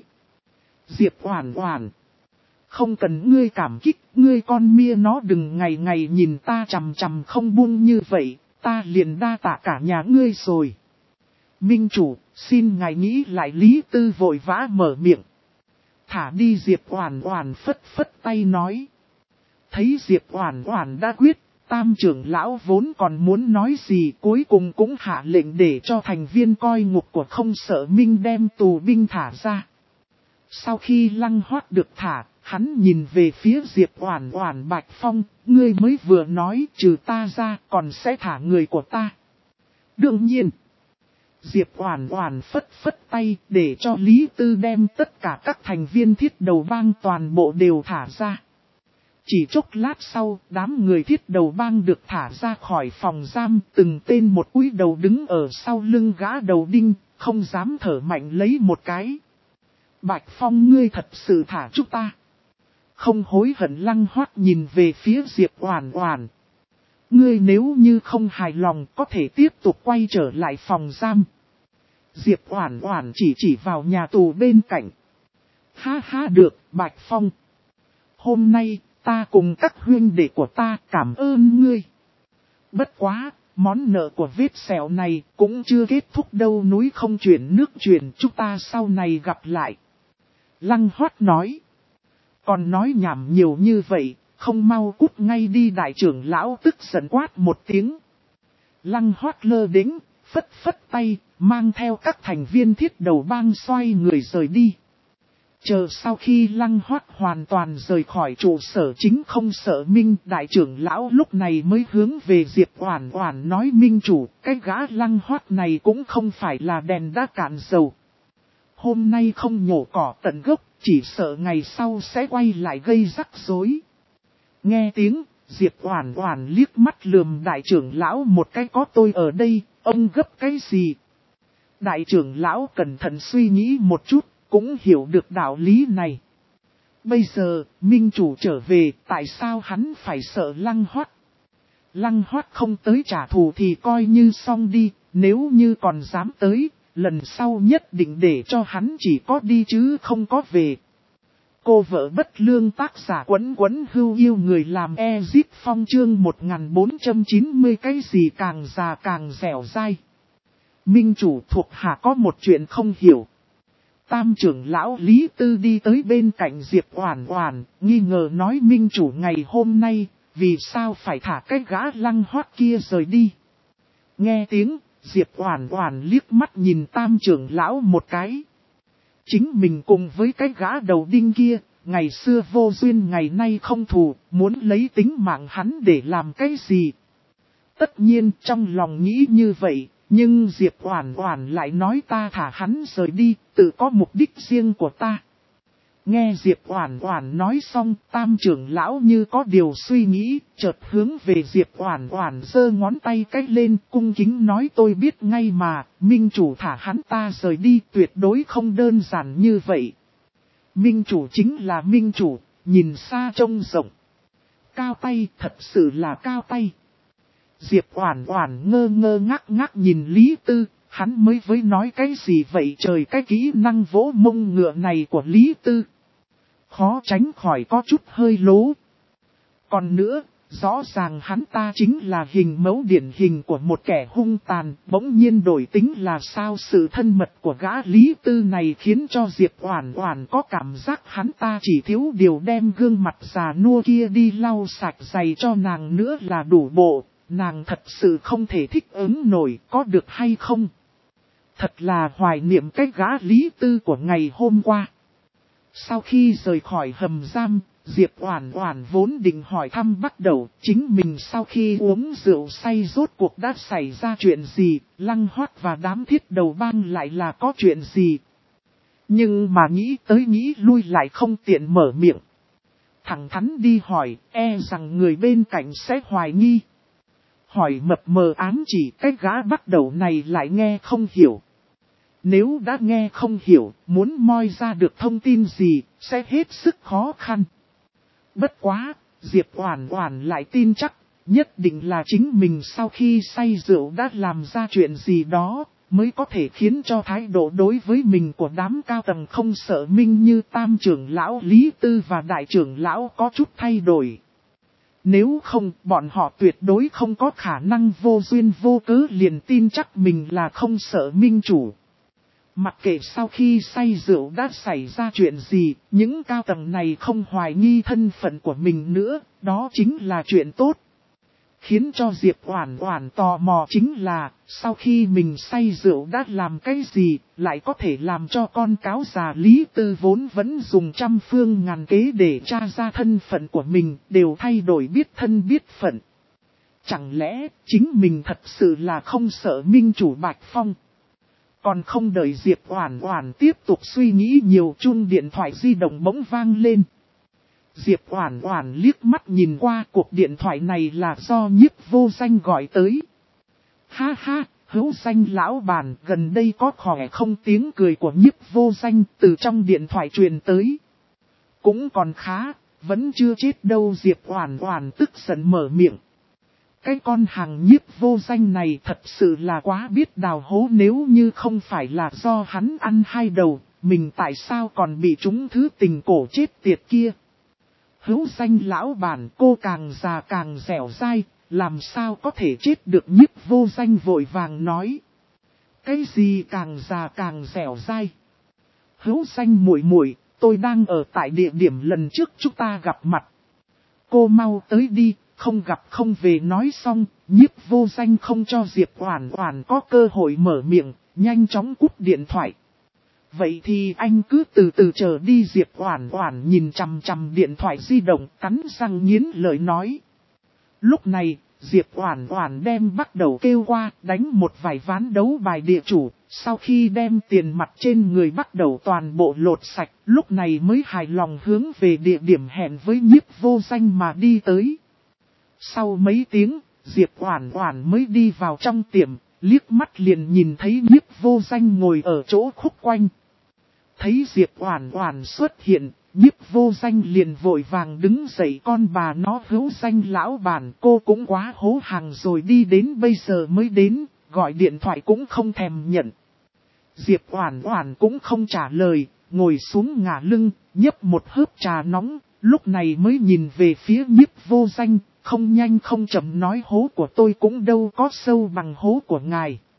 Diệp Oản Oản, không cần ngươi cảm kích, ngươi con mia nó đừng ngày ngày nhìn ta chằm chằm không buông như vậy, ta liền đa tạ cả nhà ngươi rồi. Minh chủ, xin ngài nghĩ lại. Lý Tư vội vã mở miệng. Thả đi. Diệp Oản Oản phất phất tay nói. Thấy Diệp Oản Oản đã quyết, Tam trưởng lão vốn còn muốn nói gì, cuối cùng cũng hạ lệnh để cho thành viên coi ngục của không sợ minh đem tù binh thả ra. Sau khi Lăng Hoát được thả, hắn nhìn về phía Diệp Oản Oản, Bạch Phong, ngươi mới vừa nói trừ ta ra còn sẽ thả người của ta. Đương nhiên, Diệp Oản Oản phất phất tay để cho Lý Tư đem tất cả các thành viên thiết đầu bang toàn bộ đều thả ra. Chỉ chốc lát sau, đám người thiết đầu bang được thả ra khỏi phòng giam, từng tên một cúi đầu đứng ở sau lưng gã đầu đinh, không dám thở mạnh lấy một cái. Bạch Phong, ngươi thật sự thả chúng ta? Không hối hận. Lăng Hoát nhìn về phía Diệp Oản Oản. Ngươi nếu như không hài lòng có thể tiếp tục quay trở lại phòng giam. Diệp Oản Oản chỉ vào nhà tù bên cạnh. Ha ha, được, Bạch Phong. Hôm nay, ta cùng các huynh đệ của ta cảm ơn ngươi. Bất quá, món nợ của vết sẹo này cũng chưa kết thúc đâu, núi không chuyển nước chuyển, chúng ta sau này gặp lại. Lăng Hoát nói. Còn nói nhảm nhiều như vậy, không mau cút ngay đi. Đại trưởng lão tức giận quát một tiếng. Lăng Hoát lơ đễnh, phất phất tay, mang theo các thành viên thiết đầu bang xoay người rời đi. Chờ sau khi Lăng Hoát hoàn toàn rời khỏi trụ sở chính không sợ minh, đại trưởng lão lúc này mới hướng về Diệp Oản Oản nói, minh chủ, cái gã Lăng Hoát này cũng không phải là đèn đã cạn dầu. Hôm nay không nhổ cỏ tận gốc, chỉ sợ ngày sau sẽ quay lại gây rắc rối. Nghe tiếng, Diệp Oản Oản liếc mắt lườm đại trưởng lão một cái, có tôi ở đây, ông gấp cái gì? Đại trưởng lão cẩn thận suy nghĩ một chút, cũng hiểu được đạo lý này. Bây giờ, minh chủ trở về, tại sao hắn phải sợ Lăng Hoát? Lăng Hoát không tới trả thù thì coi như xong đi, nếu như còn dám tới, lần sau nhất định để cho hắn chỉ có đi chứ không có về. Cô vợ bất lương tác giả Quấn Quấn Hưu yêu người làm Ezip Phong chương 1490 cái gì càng già càng dẻo dai. Minh chủ thuộc hạ có một chuyện không hiểu. Tam trưởng lão Lý Tư đi tới bên cạnh Diệp Oản Oản, nghi ngờ nói minh chủ ngày hôm nay, vì sao phải thả cái gã Lăng Hoát kia rời đi. Nghe tiếng, Diệp Oản Oản liếc mắt nhìn tam trưởng lão một cái. Chính mình cùng với cái gã đầu đinh kia, ngày xưa vô duyên ngày nay không thù, muốn lấy tính mạng hắn để làm cái gì. Tất nhiên trong lòng nghĩ như vậy, nhưng Diệp Oản Oản lại nói ta thả hắn rời đi, tự có mục đích riêng của ta. Nghe Diệp Oản Oản nói xong, tam trưởng lão như có điều suy nghĩ, chợt hướng về Diệp Oản Oản giơ ngón tay cách lên, cung kính nói tôi biết ngay mà, minh chủ thả hắn ta rời đi tuyệt đối không đơn giản như vậy. Minh chủ chính là minh chủ, nhìn xa trông rộng. Cao tay, thật sự là cao tay. Diệp Oản Oản ngơ ngơ ngác nhìn Lý Tư, hắn mới với nói cái gì vậy trời, cái kỹ năng vỗ mông ngựa này của Lý Tư. Khó tránh khỏi có chút hơi lố. Còn nữa, rõ ràng hắn ta chính là hình mẫu điển hình của một kẻ hung tàn, bỗng nhiên đổi tính là sao? Sự thân mật của gã Lý Tư này khiến cho Diệp Oản Oản có cảm giác hắn ta chỉ thiếu điều đem gương mặt già nua kia đi lau sạch giày cho nàng nữa là đủ bộ. Nàng thật sự không thể thích ứng nổi, có được hay không? Thật là hoài niệm cái gã Lý Tư của ngày hôm qua. Sau khi rời khỏi hầm giam, Diệp Oản Oản vốn định hỏi thăm bắt đầu chính mình sau khi uống rượu say rốt cuộc đã xảy ra chuyện gì, Lăng Hoát và đám thiết đầu bang lại là có chuyện gì. Nhưng mà nghĩ tới nghĩ lui lại không tiện mở miệng. Thẳng thắn đi hỏi, e rằng người bên cạnh sẽ hoài nghi. Hỏi mập mờ ám chỉ cái gã bắt đầu này lại nghe không hiểu. Nếu đã nghe không hiểu, muốn moi ra được thông tin gì, sẽ hết sức khó khăn. Bất quá, Diệp Oản Oản lại tin chắc, nhất định là chính mình sau khi say rượu đã làm ra chuyện gì đó, mới có thể khiến cho thái độ đối với mình của đám cao tầng không sợ minh như tam trưởng lão Lý Tư và đại trưởng lão có chút thay đổi. Nếu không, bọn họ tuyệt đối không có khả năng vô duyên vô cớ liền tin chắc mình là không sợ minh chủ. Mặc kệ sau khi say rượu đã xảy ra chuyện gì, những cao tầng này không hoài nghi thân phận của mình nữa, đó chính là chuyện tốt. Khiến cho Diệp Oản Oản tò mò chính là, sau khi mình say rượu đã làm cái gì, lại có thể làm cho con cáo già Lý Tư vốn vẫn dùng trăm phương ngàn kế để tra ra thân phận của mình, đều thay đổi biết thân biết phận. Chẳng lẽ, chính mình thật sự là không sợ minh chủ Bạch Phong? Còn không đợi Diệp Oản Oản tiếp tục suy nghĩ nhiều, chuông điện thoại di động bỗng vang lên. Diệp Oản Oản liếc mắt nhìn qua, cuộc điện thoại này là do Nhiếp Vô Danh gọi tới. Ha ha, Hữu Danh lão bản, gần đây có khỏe không? Tiếng cười của Nhiếp Vô Danh từ trong điện thoại truyền tới. Cũng còn khá, vẫn chưa chết đâu. Diệp Oản Oản tức giận mở miệng. Cái con hàng Nhiếp Vô Danh này thật sự là quá biết đào hố, nếu như không phải là do hắn ăn hai đầu, mình tại sao còn bị trúng thứ tình cổ chết tiệt kia. Hữu Danh lão bản, cô càng già càng dẻo dai, làm sao có thể chết được? Nhiếp Vô Danh vội vàng nói. Cái gì càng già càng dẻo dai? Hữu Danh muội muội, tôi đang ở tại địa điểm lần trước chúng ta gặp mặt. Cô mau tới đi, không gặp không về. Nói xong, Nhiếp Vô Danh không cho Diệp Oản Oản có cơ hội mở miệng, nhanh chóng cúp điện thoại. Vậy thì anh cứ từ từ chờ đi. Diệp Oản Oản nhìn chằm chằm điện thoại di động, cắn răng nghiến lợi nói. Lúc này, Diệp Oản Oản đem bắt đầu kêu qua, đánh một vài ván đấu bài địa chủ, sau khi đem tiền mặt trên người bắt đầu toàn bộ lột sạch, lúc này mới hài lòng hướng về địa điểm hẹn với Nhiếp Vô Danh mà đi tới. Sau mấy tiếng, Diệp Oản Oản mới đi vào trong tiệm, liếc mắt liền nhìn thấy Nhiếp Vô Danh ngồi ở chỗ khúc quanh. Thấy Diệp Oản Oản xuất hiện, Nhiếp Vô Danh liền vội vàng đứng dậy, con bà nó hữu danh lão bản, cô cũng quá hố hàng rồi, đi đến bây giờ mới đến, gọi điện thoại cũng không thèm nhận. Diệp Oản Oản cũng không trả lời, ngồi xuống ngả lưng, nhấp một hớp trà nóng, lúc này mới nhìn về phía Nhiếp Vô Danh, không nhanh không chậm nói hố của tôi cũng đâu có sâu bằng hố của ngài.